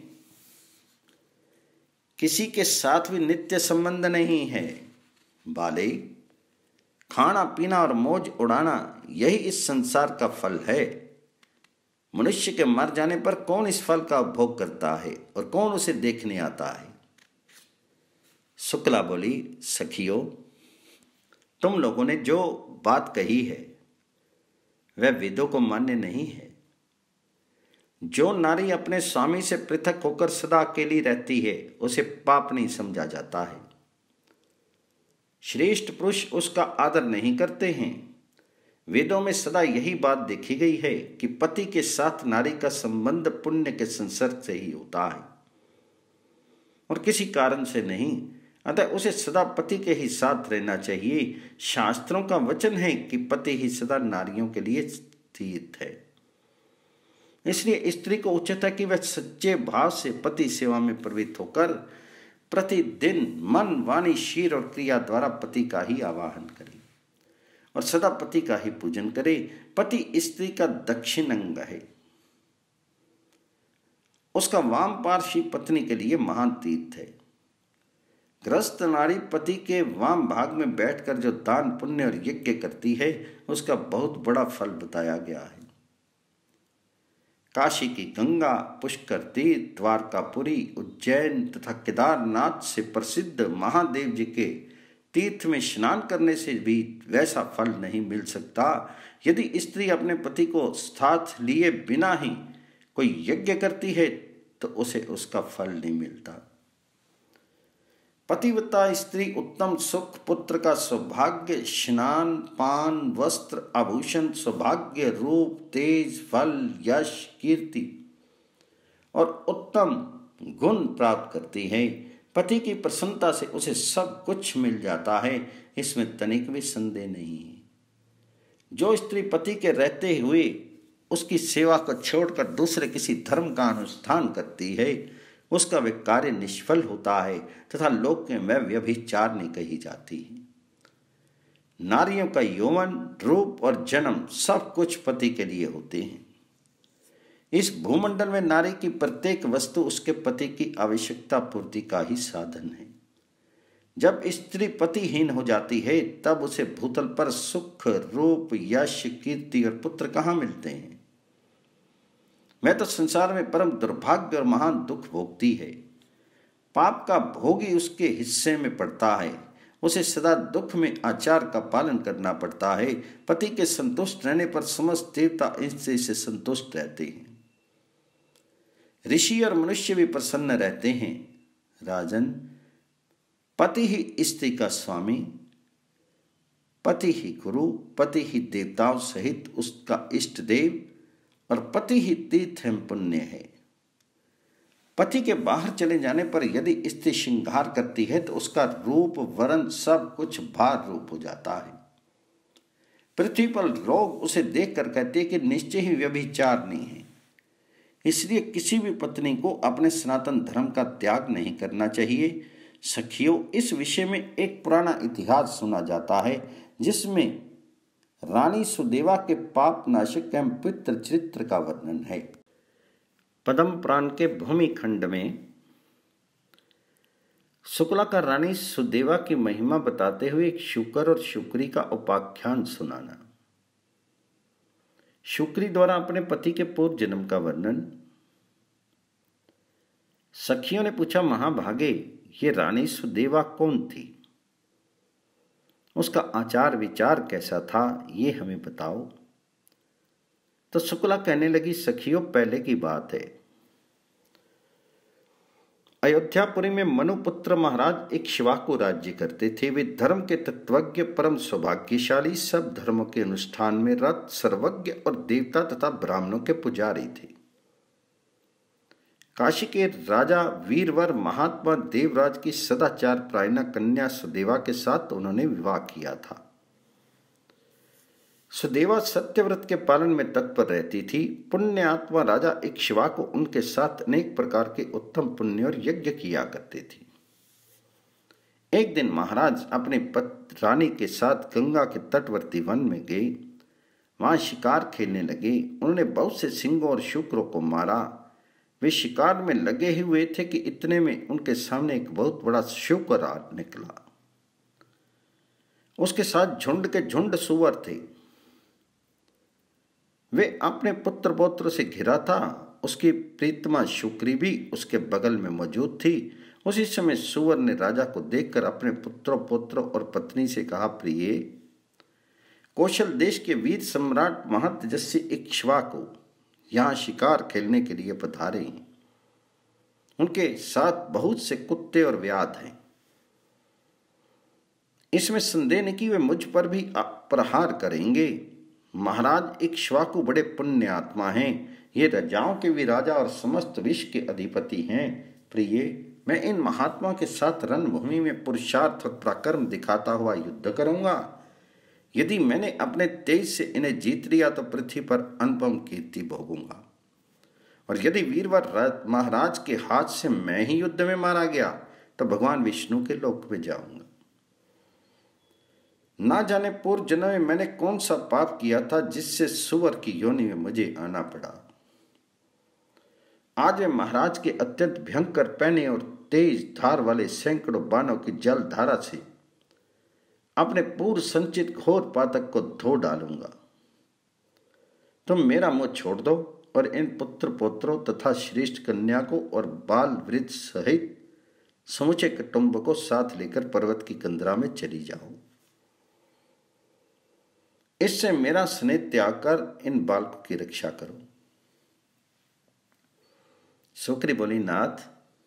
किसी के साथ भी नित्य संबंध नहीं है। बाले, खाना पीना और मौज उड़ाना यही इस संसार का फल है। मनुष्य के मर जाने पर कौन इस फल का उपभोग करता है और कौन उसे देखने आता है? शुक्ला बोली, सखियो, तुम लोगों ने जो बात कही है वह वेदों को मान्य नहीं है। जो नारी अपने स्वामी से पृथक होकर सदा अकेली रहती है उसे पाप नहीं समझा जाता है। श्रेष्ठ पुरुष उसका आदर नहीं करते हैं। वेदों में सदा यही बात देखी गई है कि पति के साथ नारी का संबंध पुण्य के संसर्ग से ही होता है और किसी कारण से नहीं। अतः उसे सदा पति के ही साथ रहना चाहिए। शास्त्रों का वचन है कि पति ही सदा नारियों के लिए स्थित है। इसलिए स्त्री को उचित है कि वह सच्चे भाव से पति सेवा में प्रवृत्त होकर प्रतिदिन मन, वाणी, शीर और क्रिया द्वारा पति का ही आवाहन करे और सदा पति का ही पूजन करे। पति स्त्री का दक्षिण अंग है। उसका वाम पार्श्वी पत्नी के लिए महान तीर्थ है। ग्रस्त नारी पति के वाम भाग में बैठकर जो दान, पुण्य और यज्ञ करती है उसका बहुत बड़ा फल बताया गया है। काशी की गंगा, पुष्कर तीर्थ, द्वारकापुरी, उज्जैन तथा केदारनाथ से प्रसिद्ध महादेव जी के तीर्थ में स्नान करने से भी वैसा फल नहीं मिल सकता। यदि स्त्री अपने पति को साथ लिए बिना ही कोई यज्ञ करती है तो उसे उसका फल नहीं मिलता। पतिव्रता स्त्री उत्तम सुख, पुत्र का सौभाग्य, स्नान, पान, वस्त्र, आभूषण, सौभाग्य, रूप, तेज, फल, यश, कीर्ति और उत्तम गुण प्राप्त करती है। पति की प्रसन्नता से उसे सब कुछ मिल जाता है, इसमें तनिक भी संदेह नहीं है। जो स्त्री पति के रहते हुए उसकी सेवा को छोड़कर दूसरे किसी धर्म का अनुष्ठान करती है उसका वे कार्य निष्फल होता है तथा लोक में वह व्यभिचारिणी कही जाती है। नारियों का यौवन, रूप और जन्म सब कुछ पति के लिए होते हैं। इस भूमंडल में नारी की प्रत्येक वस्तु उसके पति की आवश्यकता पूर्ति का ही साधन है। जब स्त्री पतिहीन हो जाती है तब उसे भूतल पर सुख, रूप, यश, कीर्ति और पुत्र कहाँ मिलते हैं। मैं तो संसार में परम दुर्भाग्य और महान दुख भोगती है। पाप का भोग ही उसके हिस्से में पड़ता है। उसे सदा दुख में आचार का पालन करना पड़ता है। पति के संतुष्ट रहने पर समस्त देवता इससे से संतुष्ट रहते हैं। ऋषि और मनुष्य भी प्रसन्न रहते हैं। राजन, पति ही स्त्री का स्वामी, पति ही गुरु, पति ही देवताओं सहित उसका इष्ट देव और पति ही तीर्थ एवं पुण्य है। पति के बाहर चले जाने पर यदि स्त्री श्रृंगार करती है तो उसका रूप, वर्ण सब कुछ भार रूप हो जाता है। पृथ्वी पर लोग उसे देखकर कहते हैं कि निश्चय ही व्यभिचार नहीं है। इसलिए किसी भी पत्नी को अपने सनातन धर्म का त्याग नहीं करना चाहिए। सखियों, इस विषय में एक पुराना इतिहास सुना जाता है जिसमें रानी सुदेवा के पाप नाशक एवं पितृ चरित्र का वर्णन है। पद्म पुराण के भूमि खंड में शुक्ला का रानी सुदेवा की महिमा बताते हुए एक शुकर और शुक्री का उपाख्यान सुनाना। शुक्री द्वारा अपने पति के पूर्व जन्म का वर्णन। सखियों ने पूछा, महाभागे, ये रानी सुदेवा कौन थी? उसका आचार विचार कैसा था, ये हमें बताओ। तो शुक्ला कहने लगी, सखियों, पहले की बात है। अयोध्यापुरी में मनुपुत्र महाराज एक शिवाकु राज्य करते थे। वे धर्म के तत्वज्ञ, परम सौभाग्यशाली, सब धर्मों के अनुष्ठान में रत, सर्वज्ञ और देवता तथा ब्राह्मणों के पुजारी थे। काशी के राजा वीरवर महात्मा देवराज की सदाचार प्रायणा कन्या सुदेवा के साथ उन्होंने विवाह किया था। सुदेवा सत्यव्रत के पालन में तत्पर रहती थी। पुण्य आत्मा राजा इक्ष्वा को उनके साथ अनेक प्रकार के उत्तम पुण्य और यज्ञ किया करते थे। एक दिन महाराज अपने पत्नी रानी के साथ गंगा के तटवर्ती वन में गए। वहां शिकार खेलने लगे। उन्होंने बहुत से सिंहों और शुक्रों को मारा। वे शिकार में लगे ही हुए थे कि इतने में उनके सामने एक बहुत बड़ा शुक्र आ निकला। उसके साथ झुंड के झुंड सुअर थे। वे अपने पुत्र पौत्र से घिरा था। उसकी प्रीतमा शुक्री भी उसके बगल में मौजूद थी। उसी समय सुअर ने राजा को देखकर अपने पुत्र पौत्र और पत्नी से कहा, प्रिय, कौशल देश के वीर सम्राट महतजस्वी इक्ष्वाकु यहाँ शिकार खेलने के लिए पधारे हैं। उनके साथ बहुत से कुत्ते और व्याध हैं। इसमें संदेह नहीं कि वे मुझ पर भी प्रहार करेंगे। महाराज इक्ष्वाकु बड़े पुण्य आत्मा हैं। ये राजाओं के भी राजा और समस्त विश्व के अधिपति हैं। प्रिय, मैं इन महात्मा के साथ रणभूमि में पुरुषार्थ और पराक्रम दिखाता हुआ युद्ध करूंगा। यदि मैंने अपने तेज से इन्हें जीत लिया तो पृथ्वी पर अनुपम कीर्ति भोगूंगा, और यदि वीरवर महाराज के हाथ से मैं ही युद्ध में मारा गया तो भगवान विष्णु के लोक में जाऊंगा। ना जाने पूर्व जन्म में मैंने कौन सा पाप किया था जिससे सुअर की योनि में मुझे आना पड़ा। आज वे महाराज के अत्यंत भयंकर पैने और तेज धार वाले सैकड़ों बाणों की जल धारा से अपने पूर्व संचित घोर पातक को धो डालूंगा। तुम मेरा मुंह छोड़ दो और इन पुत्र पौत्रों तथा श्रेष्ठ कन्या को और बाल वृद्ध सहित समूचे कुटुंब को साथ लेकर पर्वत की कंदरा में चली जाओ। इससे मेरा स्नेह त्याग कर इन बालकों की रक्षा करो। सुक्री बोली, नाथ,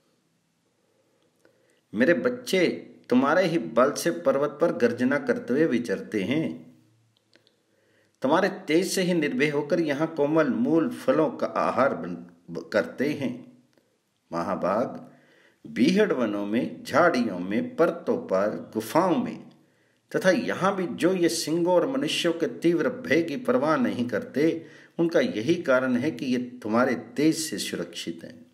मेरे बच्चे तुम्हारे ही बल से पर्वत पर गर्जना करते हुए विचरते हैं। तुम्हारे तेज से ही निर्भय होकर यहाँ कोमल मूल फलों का आहार करते हैं। महाभाग, बीहड़ वनों में, झाड़ियों में, पर्वतों पर, गुफाओं में तथा यहाँ भी जो ये सिंहों और मनुष्यों के तीव्र भय की परवाह नहीं करते, उनका यही कारण है कि ये तुम्हारे तेज से सुरक्षित हैं।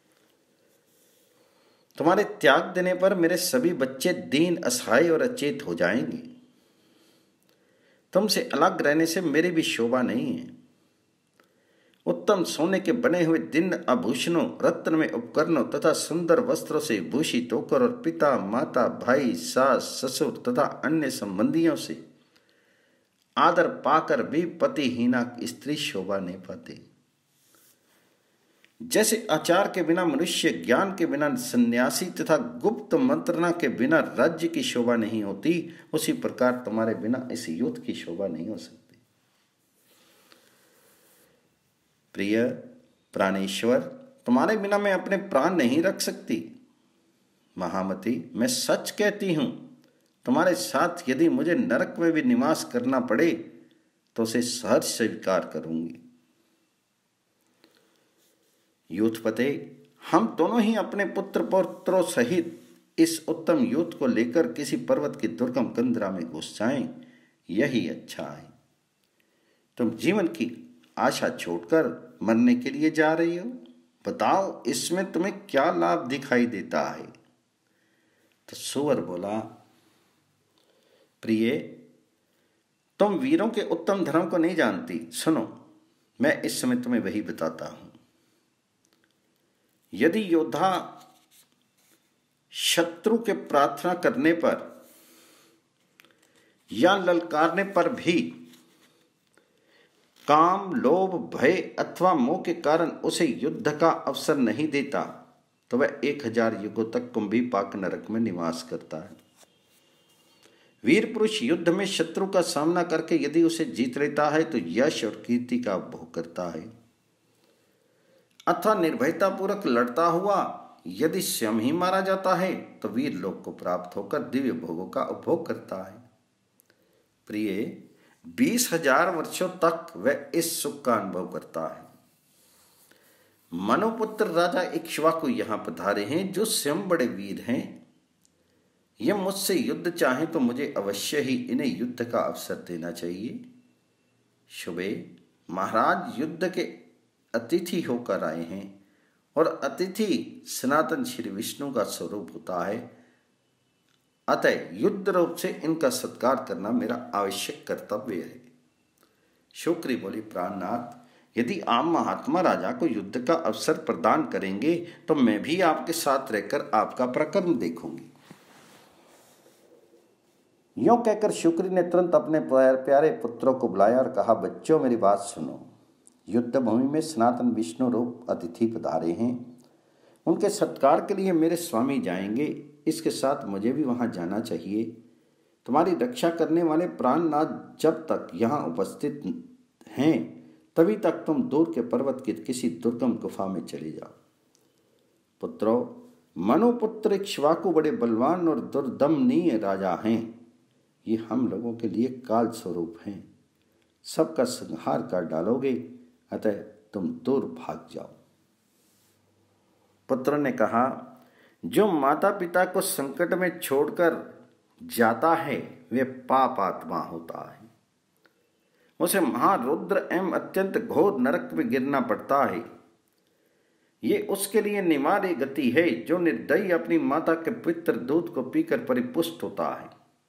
तुम्हारे त्याग देने पर मेरे सभी बच्चे दीन, असहाय और अचेत हो जाएंगे। तुमसे अलग रहने से मेरी भी शोभा नहीं है। उत्तम सोने के बने हुए दिन आभूषणों, रत्न में उपकरणों तथा सुंदर वस्त्रों से भूषित होकर और पिता, माता, भाई, सास, ससुर तथा अन्य संबंधियों से आदर पाकर भी पतिहीना स्त्री शोभा नहीं पाती। जैसे आचार के बिना मनुष्य, ज्ञान के बिना सन्यासी तथा गुप्त मंत्रणा के बिना राज्य की शोभा नहीं होती, उसी प्रकार तुम्हारे बिना इस युद्ध की शोभा नहीं हो सकती। प्रिय प्राणेश्वर, तुम्हारे बिना मैं अपने प्राण नहीं रख सकती। महामती, मैं सच कहती हूं, तुम्हारे साथ यदि मुझे नरक में भी निवास करना पड़े तो उसे सहर्ष स्वीकार करूंगी। यूथपते, हम दोनों ही अपने पुत्र पौत्रों सहित इस उत्तम युद्ध को लेकर किसी पर्वत की दुर्गम कंदरा में घुस जाएं, यही अच्छा है। तुम जीवन की आशा छोड़कर मरने के लिए जा रही हो, बताओ इसमें तुम्हें क्या लाभ दिखाई देता है? तो सुवर बोला, प्रिय, तुम वीरों के उत्तम धर्म को नहीं जानती। सुनो, मैं इस समय तुम्हें वही बताता हूं। यदि योद्धा शत्रु के प्रार्थना करने पर या ललकारने पर भी काम, लोभ, भय अथवा मोह के कारण उसे युद्ध का अवसर नहीं देता, तो वह एक हजार युगों तक कुंभी पाक नरक में निवास करता है। वीर पुरुष युद्ध में शत्रु का सामना करके यदि उसे जीत लेता है तो यश और कीर्ति का उपभोग करता है, अथवा निर्भयता पूर्वक लड़ता हुआ यदि स्वयं ही मारा जाता है तो वीर लोक को प्राप्त होकर दिव्य भोगों का उपभोग करता है। प्रिय, बीस हजार वर्षों तक वह इस सुख का अनुभव करता है। मनुपुत्र राजा इक्ष्वाकु यहां पधारे हैं, जो स्वयं बड़े वीर हैं। यह मुझसे युद्ध चाहे तो मुझे अवश्य ही इन्हें युद्ध का अवसर देना चाहिए। शुभे, महाराज युद्ध के अतिथि होकर आए हैं और अतिथि सनातन श्री विष्णु का स्वरूप होता है, अतः युद्ध रूप से इनका सत्कार करना मेरा आवश्यक कर्तव्य है। शुक्री बोली, प्राणनाथ, यदि आप महात्मा राजा को युद्ध का अवसर प्रदान करेंगे तो मैं भी आपके साथ रहकर आपका पराक्रम देखूंगी। यों कहकर शुक्री ने तुरंत अपने प्यारे पुत्रों को बुलाया और कहा, बच्चों मेरी बात सुनो। युद्ध भूमि में सनातन विष्णु रूप अतिथि पधारे हैं, उनके सत्कार के लिए मेरे स्वामी जाएंगे, इसके साथ मुझे भी वहां जाना चाहिए। तुम्हारी रक्षा करने वाले प्राणनाथ जब तक यहाँ उपस्थित हैं तभी तक तुम दूर के पर्वत की किसी दुर्गम गुफा में चले जाओ। पुत्रों, मनुपुत्र इक्ष्वाकु बड़े बलवान और दुर्दमनीय राजा हैं। ये हम लोगों के लिए काल स्वरूप हैं, सबका संहार कर डालोगे, अतः तुम दूर भाग जाओ। पुत्र ने कहा, जो माता पिता को संकट में छोड़कर जाता है वे पाप आत्मा होता है। उसे महारुद्र एवं अत्यंत घोर नरक में गिरना पड़ता है। ये उसके लिए निवार्य गति है जो निर्दयी अपनी माता के पवित्र दूध को पीकर परिपुष्ट होता है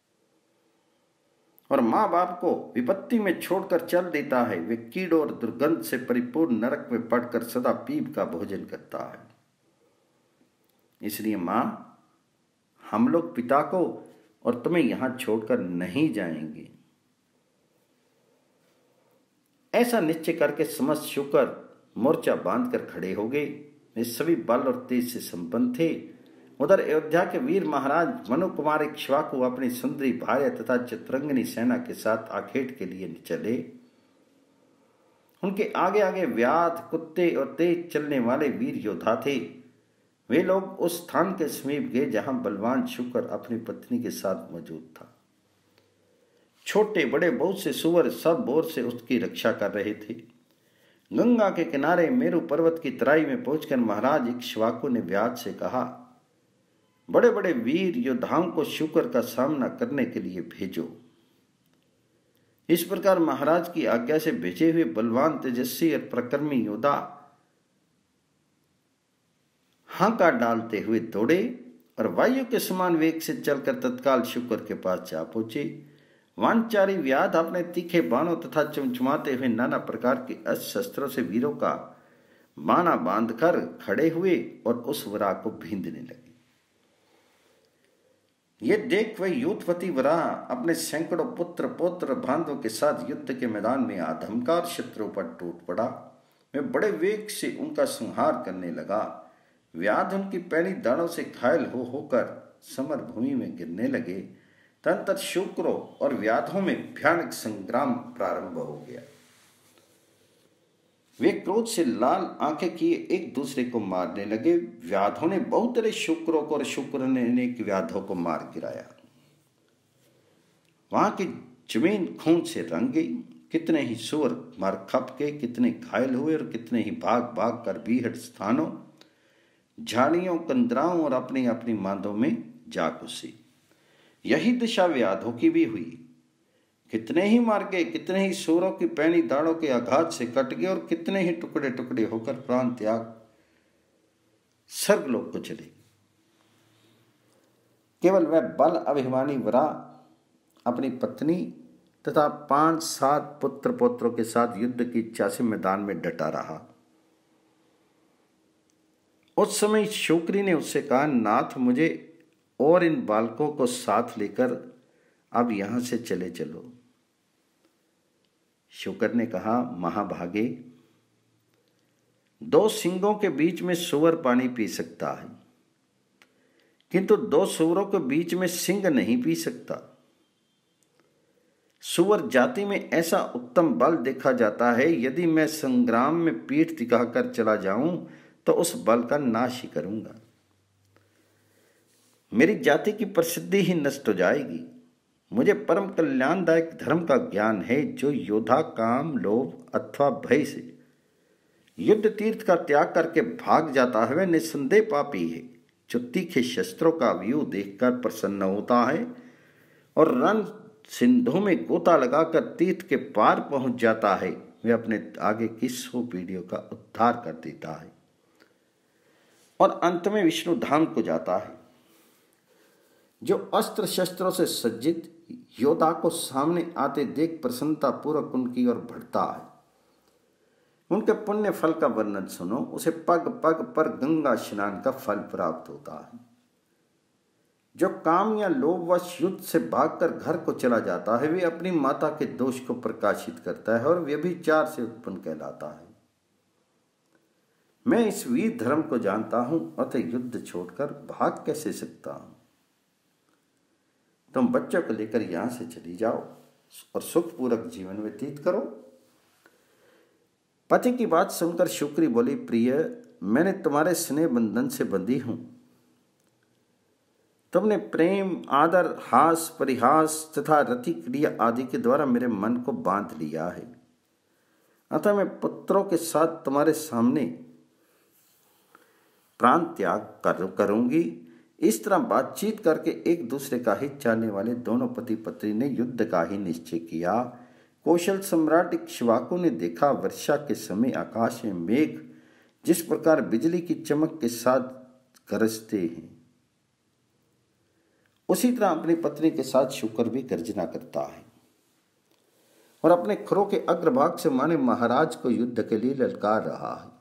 और माँ बाप को विपत्ति में छोड़कर चल देता है। वे कीड़ों और दुर्गंध से परिपूर्ण नरक में पड़कर सदा पीप का भोजन करता है। इसलिए माँ, हम लोग पिता को और तुम्हें यहां छोड़कर नहीं जाएंगे। ऐसा निश्चय करके समस्त शुक्र मोर्चा बांधकर खड़े हो गए। वे सभी बल और तेज से संपन्न थे। उधर अयोध्या के वीर महाराज मनु कुमार इक्ष्वाकु अपनी सुंदरी भार्या तथा चित्रंगनी सेना के साथ आखेट के लिए चले। उनके आगे आगे व्याध, कुत्ते और तेज चलने वाले वीर योद्धा थे। वे लोग उस स्थान के समीप गए जहां बलवान शुक्र अपनी पत्नी के साथ मौजूद था। छोटे बड़े बहुत से सुअर सब ओर से उसकी रक्षा कर रहे थे। गंगा के किनारे मेरु पर्वत की तराई में पहुंचकर महाराज इक्ष्वाकु ने व्याध से कहा, बड़े बड़े वीर योद्धाओं को शुक्र का सामना करने के लिए भेजो। इस प्रकार महाराज की आज्ञा से भेजे हुए बलवान, तेजस्वी और प्रकर्मी योद्धा हांका डालते हुए दौड़े और वायु के समान वेग से चलकर तत्काल शुक्र के पास जा पहुंचे। वानचारी व्याध अपने तीखे बाणों तथा चमचमाते हुए नाना प्रकार के अस्त्र शस्त्रों से वीरों का बाना बांधकर खड़े हुए और उस वरा को भींदने लगे। ये देख वह यूथवती वरा अपने सैकड़ों पुत्र पौत्र भांधों के साथ युद्ध के मैदान में आधमकार शत्रु पर टूट पड़ा। वह बड़े वेग से उनका संहार करने लगा। व्याध उनकी पैनी दाड़ों से घायल हो होकर समर भूमि में गिरने लगे। तदंतर शुक्रों और व्याधों में भयानक संग्राम प्रारंभ हो गया। वे क्रोध से लाल आंखें किए एक दूसरे को मारने लगे। व्याधों ने बहुत तरह शुक्रों को और शुक्र ने अनेक व्याधों को मार गिराया। वहां की जमीन खून से रंग गई। कितने ही सुअर मार खप के, कितने घायल हुए और कितने ही भाग भाग कर बीहट स्थानों, झाड़ियों, कंदराओं और अपनी अपनी मांदों में जा घुसी। यही दिशा व्याधों की भी हुई। कितने ही मार गए, कितने ही सूरों की पैनी दाड़ों के आघात से कट गए और कितने ही टुकड़े टुकड़े होकर प्राण त्याग स्वर्गलोक को चले। केवल वह बल अभिमानी वरा अपनी पत्नी तथा पांच सात पुत्र पौत्रों के साथ युद्ध की इच्छा से मैदान में डटा रहा। उस समय शुक्री ने उससे कहा, नाथ, मुझे और इन बालकों को साथ लेकर अब यहां से चले चलो। शुक्र ने कहा, महाभागे, दो सिंगों के बीच में सुअर पानी पी सकता है, किंतु दो सुअरों के बीच में सिंह नहीं पी सकता। सुअर जाति में ऐसा उत्तम बल देखा जाता है, यदि मैं संग्राम में पीठ दिखाकर चला जाऊं तो उस बल का नाश ही करूंगा। मेरी जाति की प्रसिद्धि ही नष्ट हो जाएगी। मुझे परम कल्याणदायक धर्म का ज्ञान है, जो योद्धा काम, लोभ अथवा भय से युद्ध तीर्थ का त्याग करके भाग जाता है, वह निस्संदेह पापी है। जो तीखे शस्त्रों का व्यू देखकर प्रसन्न होता है और रण सिंधु में गोता लगाकर तीर्थ के पार पहुंच जाता है, वह अपने आगे की सौ पीढ़ियों का उद्धार कर देता है और अंत में विष्णु धाम को जाता है। जो अस्त्र शस्त्रों से सज्जित योद्धा को सामने आते देख प्रसन्नता पूर्वक उनकी ओर बढ़ता है, उनके पुण्य फल का वर्णन सुनो। उसे पग पग पर गंगा स्नान का फल प्राप्त होता है। जो काम या लोभवश युद्ध से भागकर घर को चला जाता है, वे अपनी माता के दोष को प्रकाशित करता है और व्यभिचार से उत्पन्न कहलाता है। मैं इस वीर धर्म को जानता हूं, अतः युद्ध छोड़कर भाग कैसे सकता हूं। तुम बच्चों को लेकर यहां से चली जाओ और सुखपूर्वक जीवन व्यतीत करो। पति की बात सुनकर शुक्री बोली, प्रिय, मैंने तुम्हारे स्नेह बंधन से बंधी हूं। तुमने प्रेम, आदर, हास, परिहास तथा रति क्रिया आदि के द्वारा मेरे मन को बांध लिया है। अतः मैं पुत्रों के साथ तुम्हारे सामने प्राण त्याग कर करूंगी। इस तरह बातचीत करके एक दूसरे का हित चाहने वाले दोनों पति पत्नी ने युद्ध का ही निश्चय किया। कौशल सम्राट इक्ष्वाकु ने देखा, वर्षा के समय आकाश में मेघ जिस प्रकार बिजली की चमक के साथ गरजते हैं, उसी तरह अपनी पत्नी के साथ शुक्र भी गर्जना करता है और अपने खुरों के अग्रभाग से माने महाराज को युद्ध के लिए ललकार रहा है।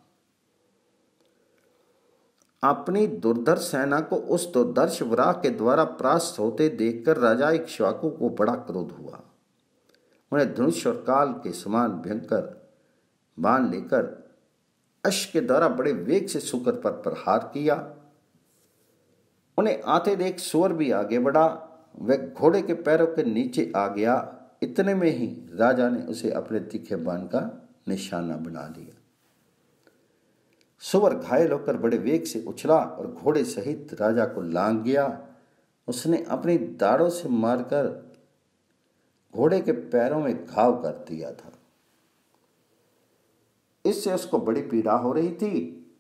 अपनी दुर्धर सेना को उस दुर्धर्ष वराह के द्वारा परास्त होते देखकर राजा इक्ष्वाकु को बड़ा क्रोध हुआ। उन्हें धनुष और काल के समान भयंकर बाण लेकर अश्व के द्वारा बड़े वेग से शुक्र पर प्रहार किया। उन्हें आते देख सूअर भी आगे बढ़ा, वह घोड़े के पैरों के नीचे आ गया। इतने में ही राजा ने उसे अपने तीखे बाण का निशाना बना लिया। सूअर घायल होकर बड़े वेग से उछला और घोड़े सहित राजा को लांग गया। उसने अपनी दाढ़ों से मारकर घोड़े के पैरों में घाव कर दिया था। इससे उसको बड़ी पीड़ा हो रही थी,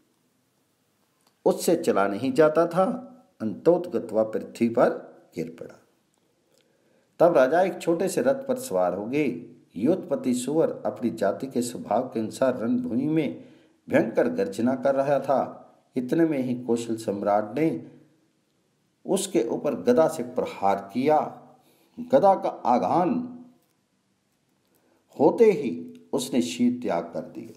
उससे चला नहीं जाता था। अंतोतगत्वा पृथ्वी पर गिर पड़ा। तब राजा एक छोटे से रथ पर सवार हो गए। योद्धपति सूअर अपनी जाति के स्वभाव के अनुसार रणभूमि में भयंकर गर्जना कर रहा था। इतने में ही कौशल सम्राट ने उसके ऊपर गदा से प्रहार किया। गदा का आघान होते ही उसने शीर त्याग कर दिया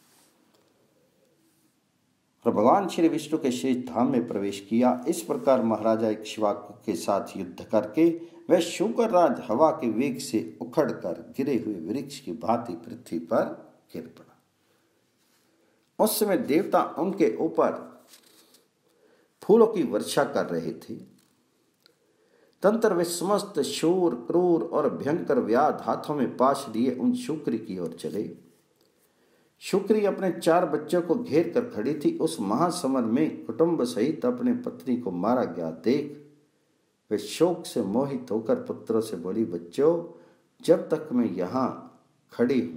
और भगवान श्री विष्णु के शेष धाम में प्रवेश किया। इस प्रकार महाराजा इक्ष्वाकु के साथ युद्ध करके वह शूकर राज हवा के वेग से उखड़कर गिरे हुए वृक्ष की भांति पृथ्वी पर गिर पड़ा। उस समय देवता उनके ऊपर फूलों की वर्षा कर रहे थे। तंत्र वे समस्त शूर, क्रूर और भयंकर व्याध हाथों में पाश लिए उन शुक्री की ओर चले। शुक्री अपने चार बच्चों को घेर कर खड़ी थी। उस महासमर में कुटुंब सहित अपने पत्नी को मारा गया देख वे शोक से मोहित होकर पुत्रों से बोली, बच्चों, जब तक मैं यहां खड़ी हूं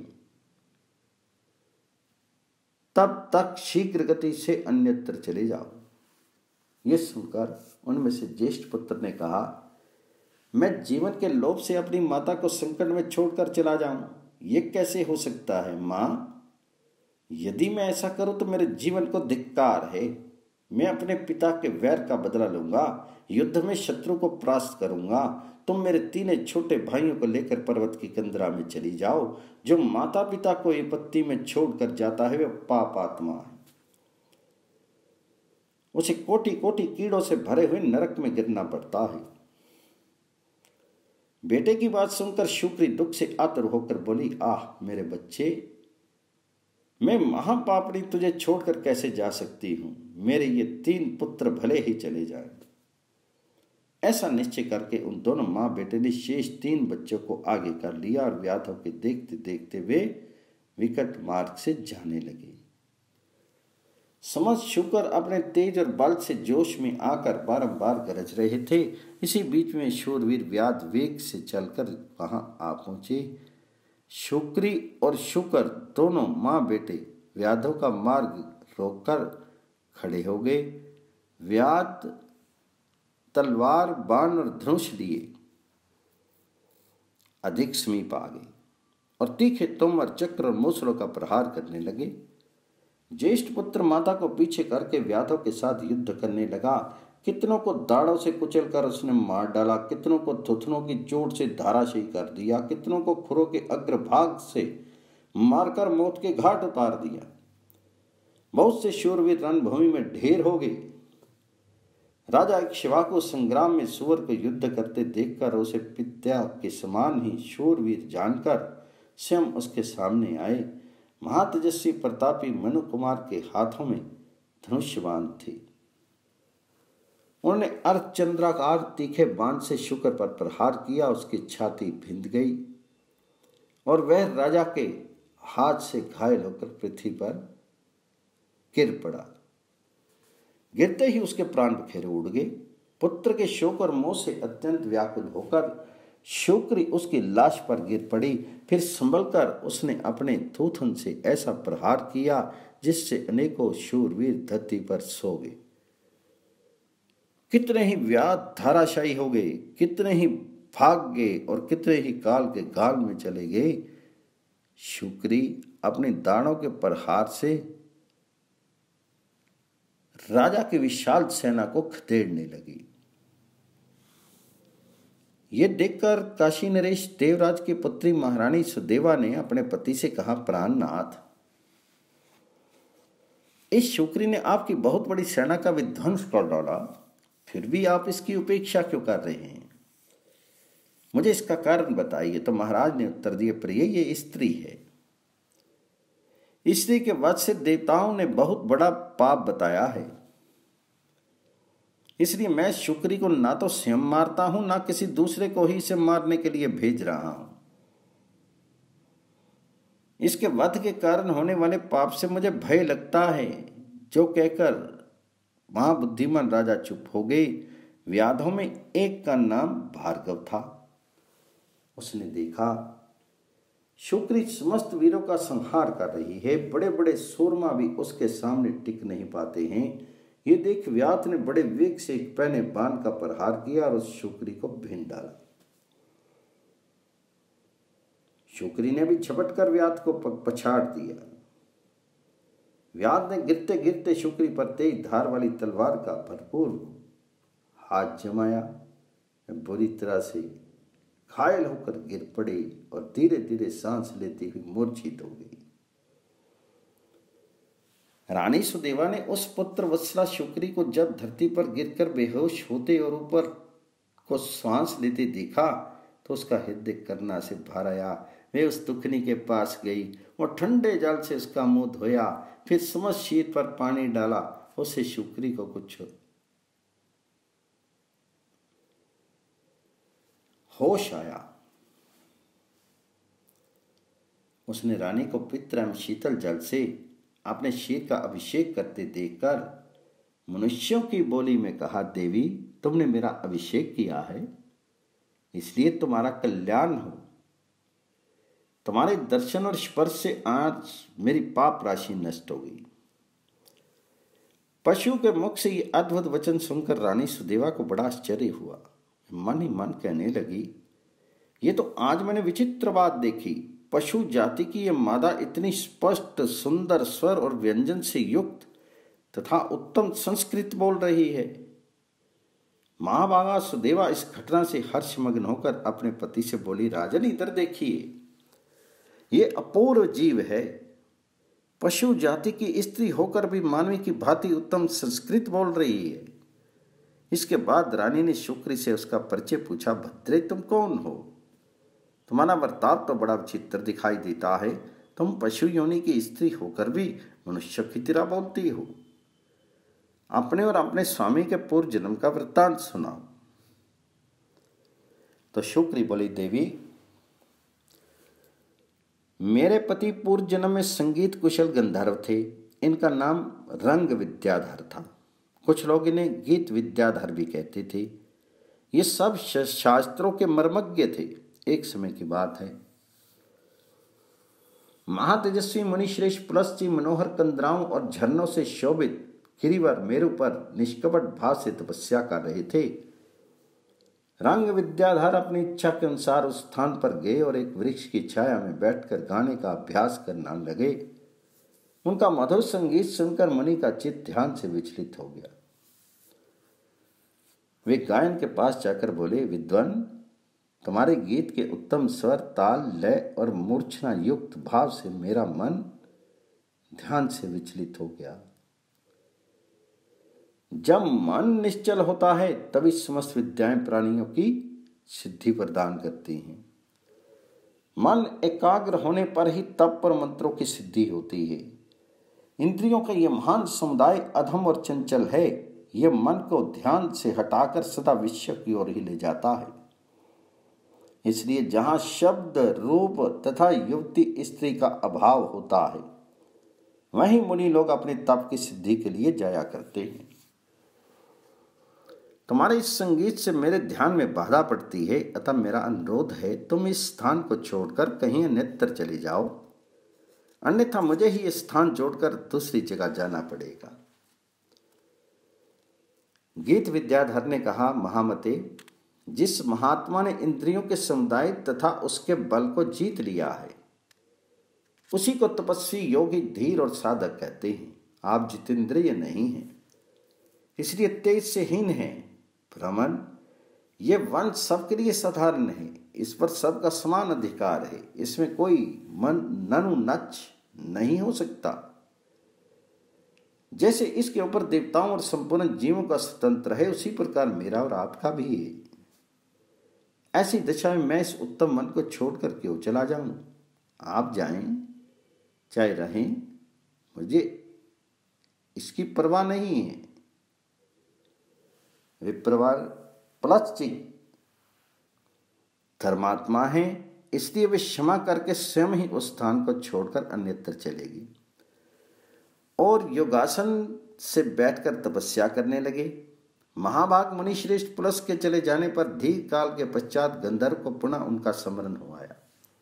तब तक शीघ्र गति से अन्यत्र चले जाओ। यह सुनकर उनमें से ज्येष्ठ पुत्र ने कहा, मैं जीवन के लोभ से अपनी माता को संकट में छोड़कर चला जाऊं, ये कैसे हो सकता है मां? यदि मैं ऐसा करूं तो मेरे जीवन को धिक्कार है। मैं अपने पिता के वैर का बदला लूंगा, युद्ध में शत्रु को परास्त करूंगा। तुम मेरे तीन छोटे भाइयों को लेकर पर्वत की कंदरा में चली जाओ। जो माता पिता को विपत्ति में छोड़कर जाता है वह पाप आत्मा है, उसे कोटि कोटि कीड़ों से भरे हुए नरक में गिरना पड़ता है। बेटे की बात सुनकर शुक्री दुख से आतुर होकर बोली, आह मेरे बच्चे, मैं महापापड़ी तुझे छोड़कर कैसे जा सकती हूं। मेरे ये तीन पुत्र भले ही चले जाएं। ऐसा निश्चय करके उन दोनों मां बेटे ने शेष तीन बच्चों को आगे कर लिया और व्याधों के देखते देखते वे विकट मार्ग से जाने लगे। समस्त शुकर अपने तेज और बल से जोश में आकर बारंबार गरज रहे थे। इसी बीच में शूरवीर व्याध वेग से चलकर वहां आ पहुंचे। शुक्री और शुकर दोनों मां बेटे व्याधों का मार्ग रोककर खड़े हो गए। व्याध तलवार, बाण और धनुष लिए अधिक समीप आ गए और तीखे तोमर, चक्र और मूसलों का प्रहार करने लगे। ज्येष्ठ पुत्र माता को पीछे करके व्याधों के साथ युद्ध करने लगा। कितनों को दाढ़ों से कुचलकर उसने मार डाला, कितनों को थुथनों की चोट से धाराशायी कर दिया, कितनों को खुरों के अग्रभाग से मारकर मौत के घाट उतार दिया। बहुत से शूरवीर रणभूमि में ढेर हो गए। राजा इक्ष्वाकु संग्राम में सुअर को युद्ध करते देखकर उसे पिता के समान ही शूरवीर जानकर स्वयं उसके सामने आए। महातेजस्वी प्रतापी मनु कुमार के हाथों में धनुष्यबाण थे। उन्होंने अर्धचंद्राकार तीखे बाण से शुकर पर प्रहार किया। उसकी छाती भिंद गई और वह राजा के हाथ से घायल होकर पृथ्वी पर गिर पड़ा। गिरते ही उसके प्राण बिखेरे उड़ गए। पुत्र के शोक और मोह से अत्यंत व्याकुल होकर शुक्री उसकी लाश पर गिर पड़ी। फिर संभलकर उसने अपने थूथन से ऐसा प्रहार किया जिससे अनेकों शूरवीर धरती पर सो गए। कितने ही व्याध धाराशायी हो गए, कितने ही भाग गए और कितने ही काल के गाल में चले गए। शुक्री अपने दानों के प्रहार से राजा की विशाल सेना को खदेड़ने लगी। यह देखकर काशी नरेश देवराज की पुत्री महारानी सुदेवा ने अपने पति से कहा, प्राणनाथ, इस शुक्री ने आपकी बहुत बड़ी सेना का विध्वंस कर डाला, फिर भी आप इसकी उपेक्षा क्यों कर रहे हैं? मुझे इसका कारण बताइए। तो महाराज ने उत्तर दिया, प्रिय, ये स्त्री है। स्त्री के वध से देवताओं ने बहुत बड़ा पाप बताया है, इसलिए मैं शुक्री को ना तो स्वयं मारता हूं ना किसी दूसरे को ही इसे मारने के लिए भेज रहा हूं। इसके वध के कारण होने वाले पाप से मुझे भय लगता है। जो कहकर महाबुद्धिमान राजा चुप हो गए। व्याधों में एक का नाम भार्गव था। उसने देखा शुक्री समस्त वीरों का संहार कर रही है। बड़े बड़े सूरमा भी उसके सामने टिक नहीं पाते हैं। ये देख व्याध ने बड़े वेग से एक पैने बाण का प्रहार किया और उस शुक्री को भीन डाला। शुक्री ने भी झपट कर व्याध को पछाड़ दिया। व्याध ने गिरते गिरते शुक्री पर तेज धार वाली तलवार का भरपूर हाथ जमाया, बुरी तरह से घायल होकर गिर पड़े और धीरे धीरे सांस लेती हुई मूर्छित हो गई। रानी सुदेवा ने उस पुत्र वत्सला शुक्री को जब धरती पर गिरकर बेहोश होते और ऊपर को सांस लेते देखा तो उसका हृदय करना से भर आया। वे उस दुखनी के पास गई और ठंडे जल से उसका मुंह धोया, फिर समस्त शीत पर पानी डाला। उसे शुक्री को कुछ होश आया। उसने रानी को पित्र एवं शीतल जल से अपने शीर का अभिषेक करते देखकर मनुष्यों की बोली में कहा, देवी तुमने मेरा अभिषेक किया है इसलिए तुम्हारा कल्याण हो। तुम्हारे दर्शन और स्पर्श से आज मेरी पाप राशि नष्ट हो गई। पशु के मुख से ये अद्भुत वचन सुनकर रानी सुदेवा को बड़ा आश्चर्य हुआ। मन ही मन कहने लगी, ये तो आज मैंने विचित्र बात देखी। पशु जाति की यह मादा इतनी स्पष्ट सुंदर स्वर और व्यंजन से युक्त तथा उत्तम संस्कृत बोल रही है। महाभागा सुदेवा इस घटना से हर्षमग्न होकर अपने पति से बोली, राजन इधर देखिए, ये अपूर्व जीव है। पशु जाति की स्त्री होकर भी मानवी की भांति उत्तम संस्कृत बोल रही है। इसके बाद रानी ने शुक्री से उसका परिचय पूछा, भद्रे तुम कौन हो? तुम्हारा बर्ताव तो बड़ा विचित्र दिखाई देता है। तुम पशु योनि की स्त्री होकर भी मनुष्य की तरह बोलती हो। अपने और अपने स्वामी के पूर्व जन्म का वृत्तांत सुनाओ। तो शुक्री बोली, देवी मेरे पति पूर्व जन्म में संगीत कुशल गंधर्व थे। इनका नाम रंग विद्याधर था। कुछ लोग इन्हें गीत विद्याधर भी कहते थे। ये सब शास्त्रों के मर्मज्ञ थे। एक समय की बात है, महातेजस्वी मुनिश्रेष्ठ पुलस्त्य मनोहर कंदराओं और झरनों से शोभित गिरिवर मेरु पर निष्कपट भाव से तपस्या कर रहे थे। रंग विद्याधर अपनी इच्छा के अनुसार उस स्थान पर गए और एक वृक्ष की छाया में बैठकर गाने का अभ्यास करना लगे। उनका मधुर संगीत सुनकर मुनि का चित्त ध्यान से विचलित हो गया। वे गायन के पास जाकर बोले, विद्वान तुम्हारे गीत के उत्तम स्वर, ताल, लय और मूर्छना युक्त भाव से मेरा मन ध्यान से विचलित हो गया। जब मन निश्चल होता है तभी समस्त विद्याएं प्राणियों की सिद्धि प्रदान करती हैं। मन एकाग्र होने पर ही तप पर मंत्रों की सिद्धि होती है। इंद्रियों का यह महान समुदाय अधम और चंचल है। यह मन को ध्यान से हटाकर सदा विषय की ओर ही ले जाता है। इसलिए जहां शब्द, रूप तथा युवती स्त्री का अभाव होता है वहीं मुनि लोग अपने तप की सिद्धि के लिए जाया करते हैं। तुम्हारे इस संगीत से मेरे ध्यान में बाधा पड़ती है, अतः मेरा अनुरोध है तुम इस स्थान को छोड़कर कहीं अन्यत्र चले जाओ, अन्यथा मुझे ही इस स्थान छोड़कर दूसरी जगह जाना पड़ेगा। गीत विद्याधर ने कहा, महामते जिस महात्मा ने इंद्रियों के समुदाय तथा उसके बल को जीत लिया है उसी को तपस्वी, योगी, धीर और साधक कहते हैं। आप जितेंद्रिय नहीं हैं, इसलिए तेज से हीन हैं। भ्रमण, ये वन सबके लिए साधारण है। इस पर सबका समान अधिकार है। इसमें कोई मन ननु नच नहीं हो सकता। जैसे इसके ऊपर देवताओं और संपूर्ण जीवों का स्वतंत्र है, उसी प्रकार मेरा और आपका भी है। ऐसी दशा में मैं इस उत्तम मन को छोड़कर क्यों चला जाऊं? आप जाएं चाहे रहें, मुझे इसकी परवाह नहीं है। विप्रवर प्लस्त्य धर्मात्मा है, इसलिए वे क्षमा करके स्वयं ही उस स्थान को छोड़कर अन्यत्र चलेगी और योगासन से बैठकर तपस्या करने लगे। महाभाग मुनि श्रेष्ठ पुलस के चले जाने पर दीर्घ काल के पश्चात गंधर्व को पुनः उनका स्मरण हो आया।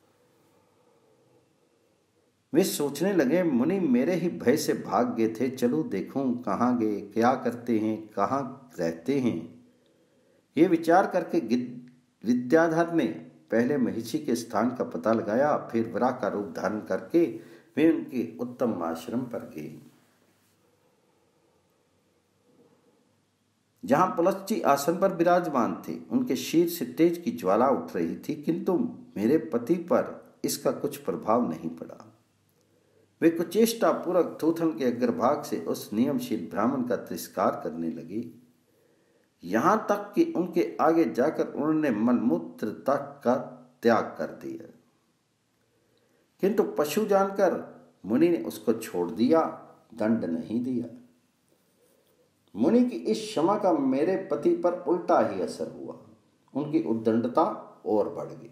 वे सोचने लगे, मुनि मेरे ही भय से भाग गए थे, चलो देखूं कहाँ गए, क्या करते हैं, कहाँ रहते हैं। ये विचार करके विद्याधर ने पहले महिषी के स्थान का पता लगाया, फिर वराह का रूप धारण करके वे उनके उत्तम आश्रम पर गए। जहां पलस्ची आसन पर विराजमान थे, उनके शीर से तेज की ज्वाला उठ रही थी, किंतु मेरे पति पर इसका कुछ प्रभाव नहीं पड़ा। वे कुचेष्टा पूर्वक थूथन के अग्रभाग से उस नियमशील ब्राह्मण का तिरस्कार करने लगे, यहां तक कि उनके आगे जाकर उन्होंने मलमूत्र तक का त्याग कर दिया। किंतु पशु जानकर मुनि ने उसको छोड़ दिया, दंड नहीं दिया। मुनि की इस क्षमा का मेरे पति पर उल्टा ही असर हुआ, उनकी उद्दंडता और बढ़ गई।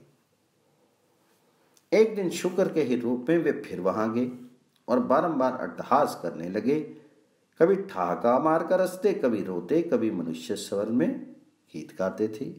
एक दिन शुक्र के ही रूप में वे फिर वहां गए और बारंबार अट्टहास करने लगे। कभी ठहाका मारकर हंसते, कभी रोते, कभी मनुष्य स्वर में गीत गाते थे।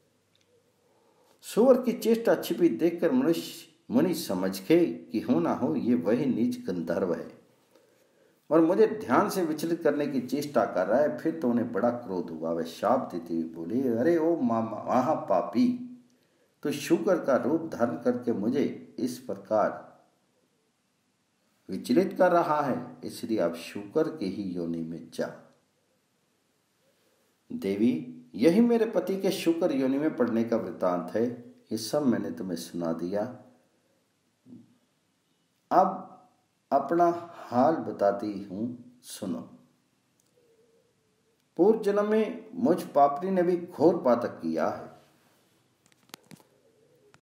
सुअर की चेष्टा छिपी देखकर मनुष्य मुनि समझ गए कि हो ना हो ये वही नीच गंधर्व है और मुझे ध्यान से विचलित करने की चेष्टा कर रहा है। फिर तो उन्हें बड़ा क्रोध हुआ। वे शाप देते हुए बोले, अरे ओ महापापी, तो शुक्र का रूप धारण करके मुझे इस प्रकार विचलित कर रहा है, इसलिए अब शुक्र के ही योनि में जा। देवी, यही मेरे पति के शुक्र योनि में पड़ने का वृतांत है। ये सब मैंने तुम्हें सुना दिया। अब अपना हाल बताती हूं, सुनो। पूर्व जन्म में मुझ पापड़ी ने भी घोर पातक किया है।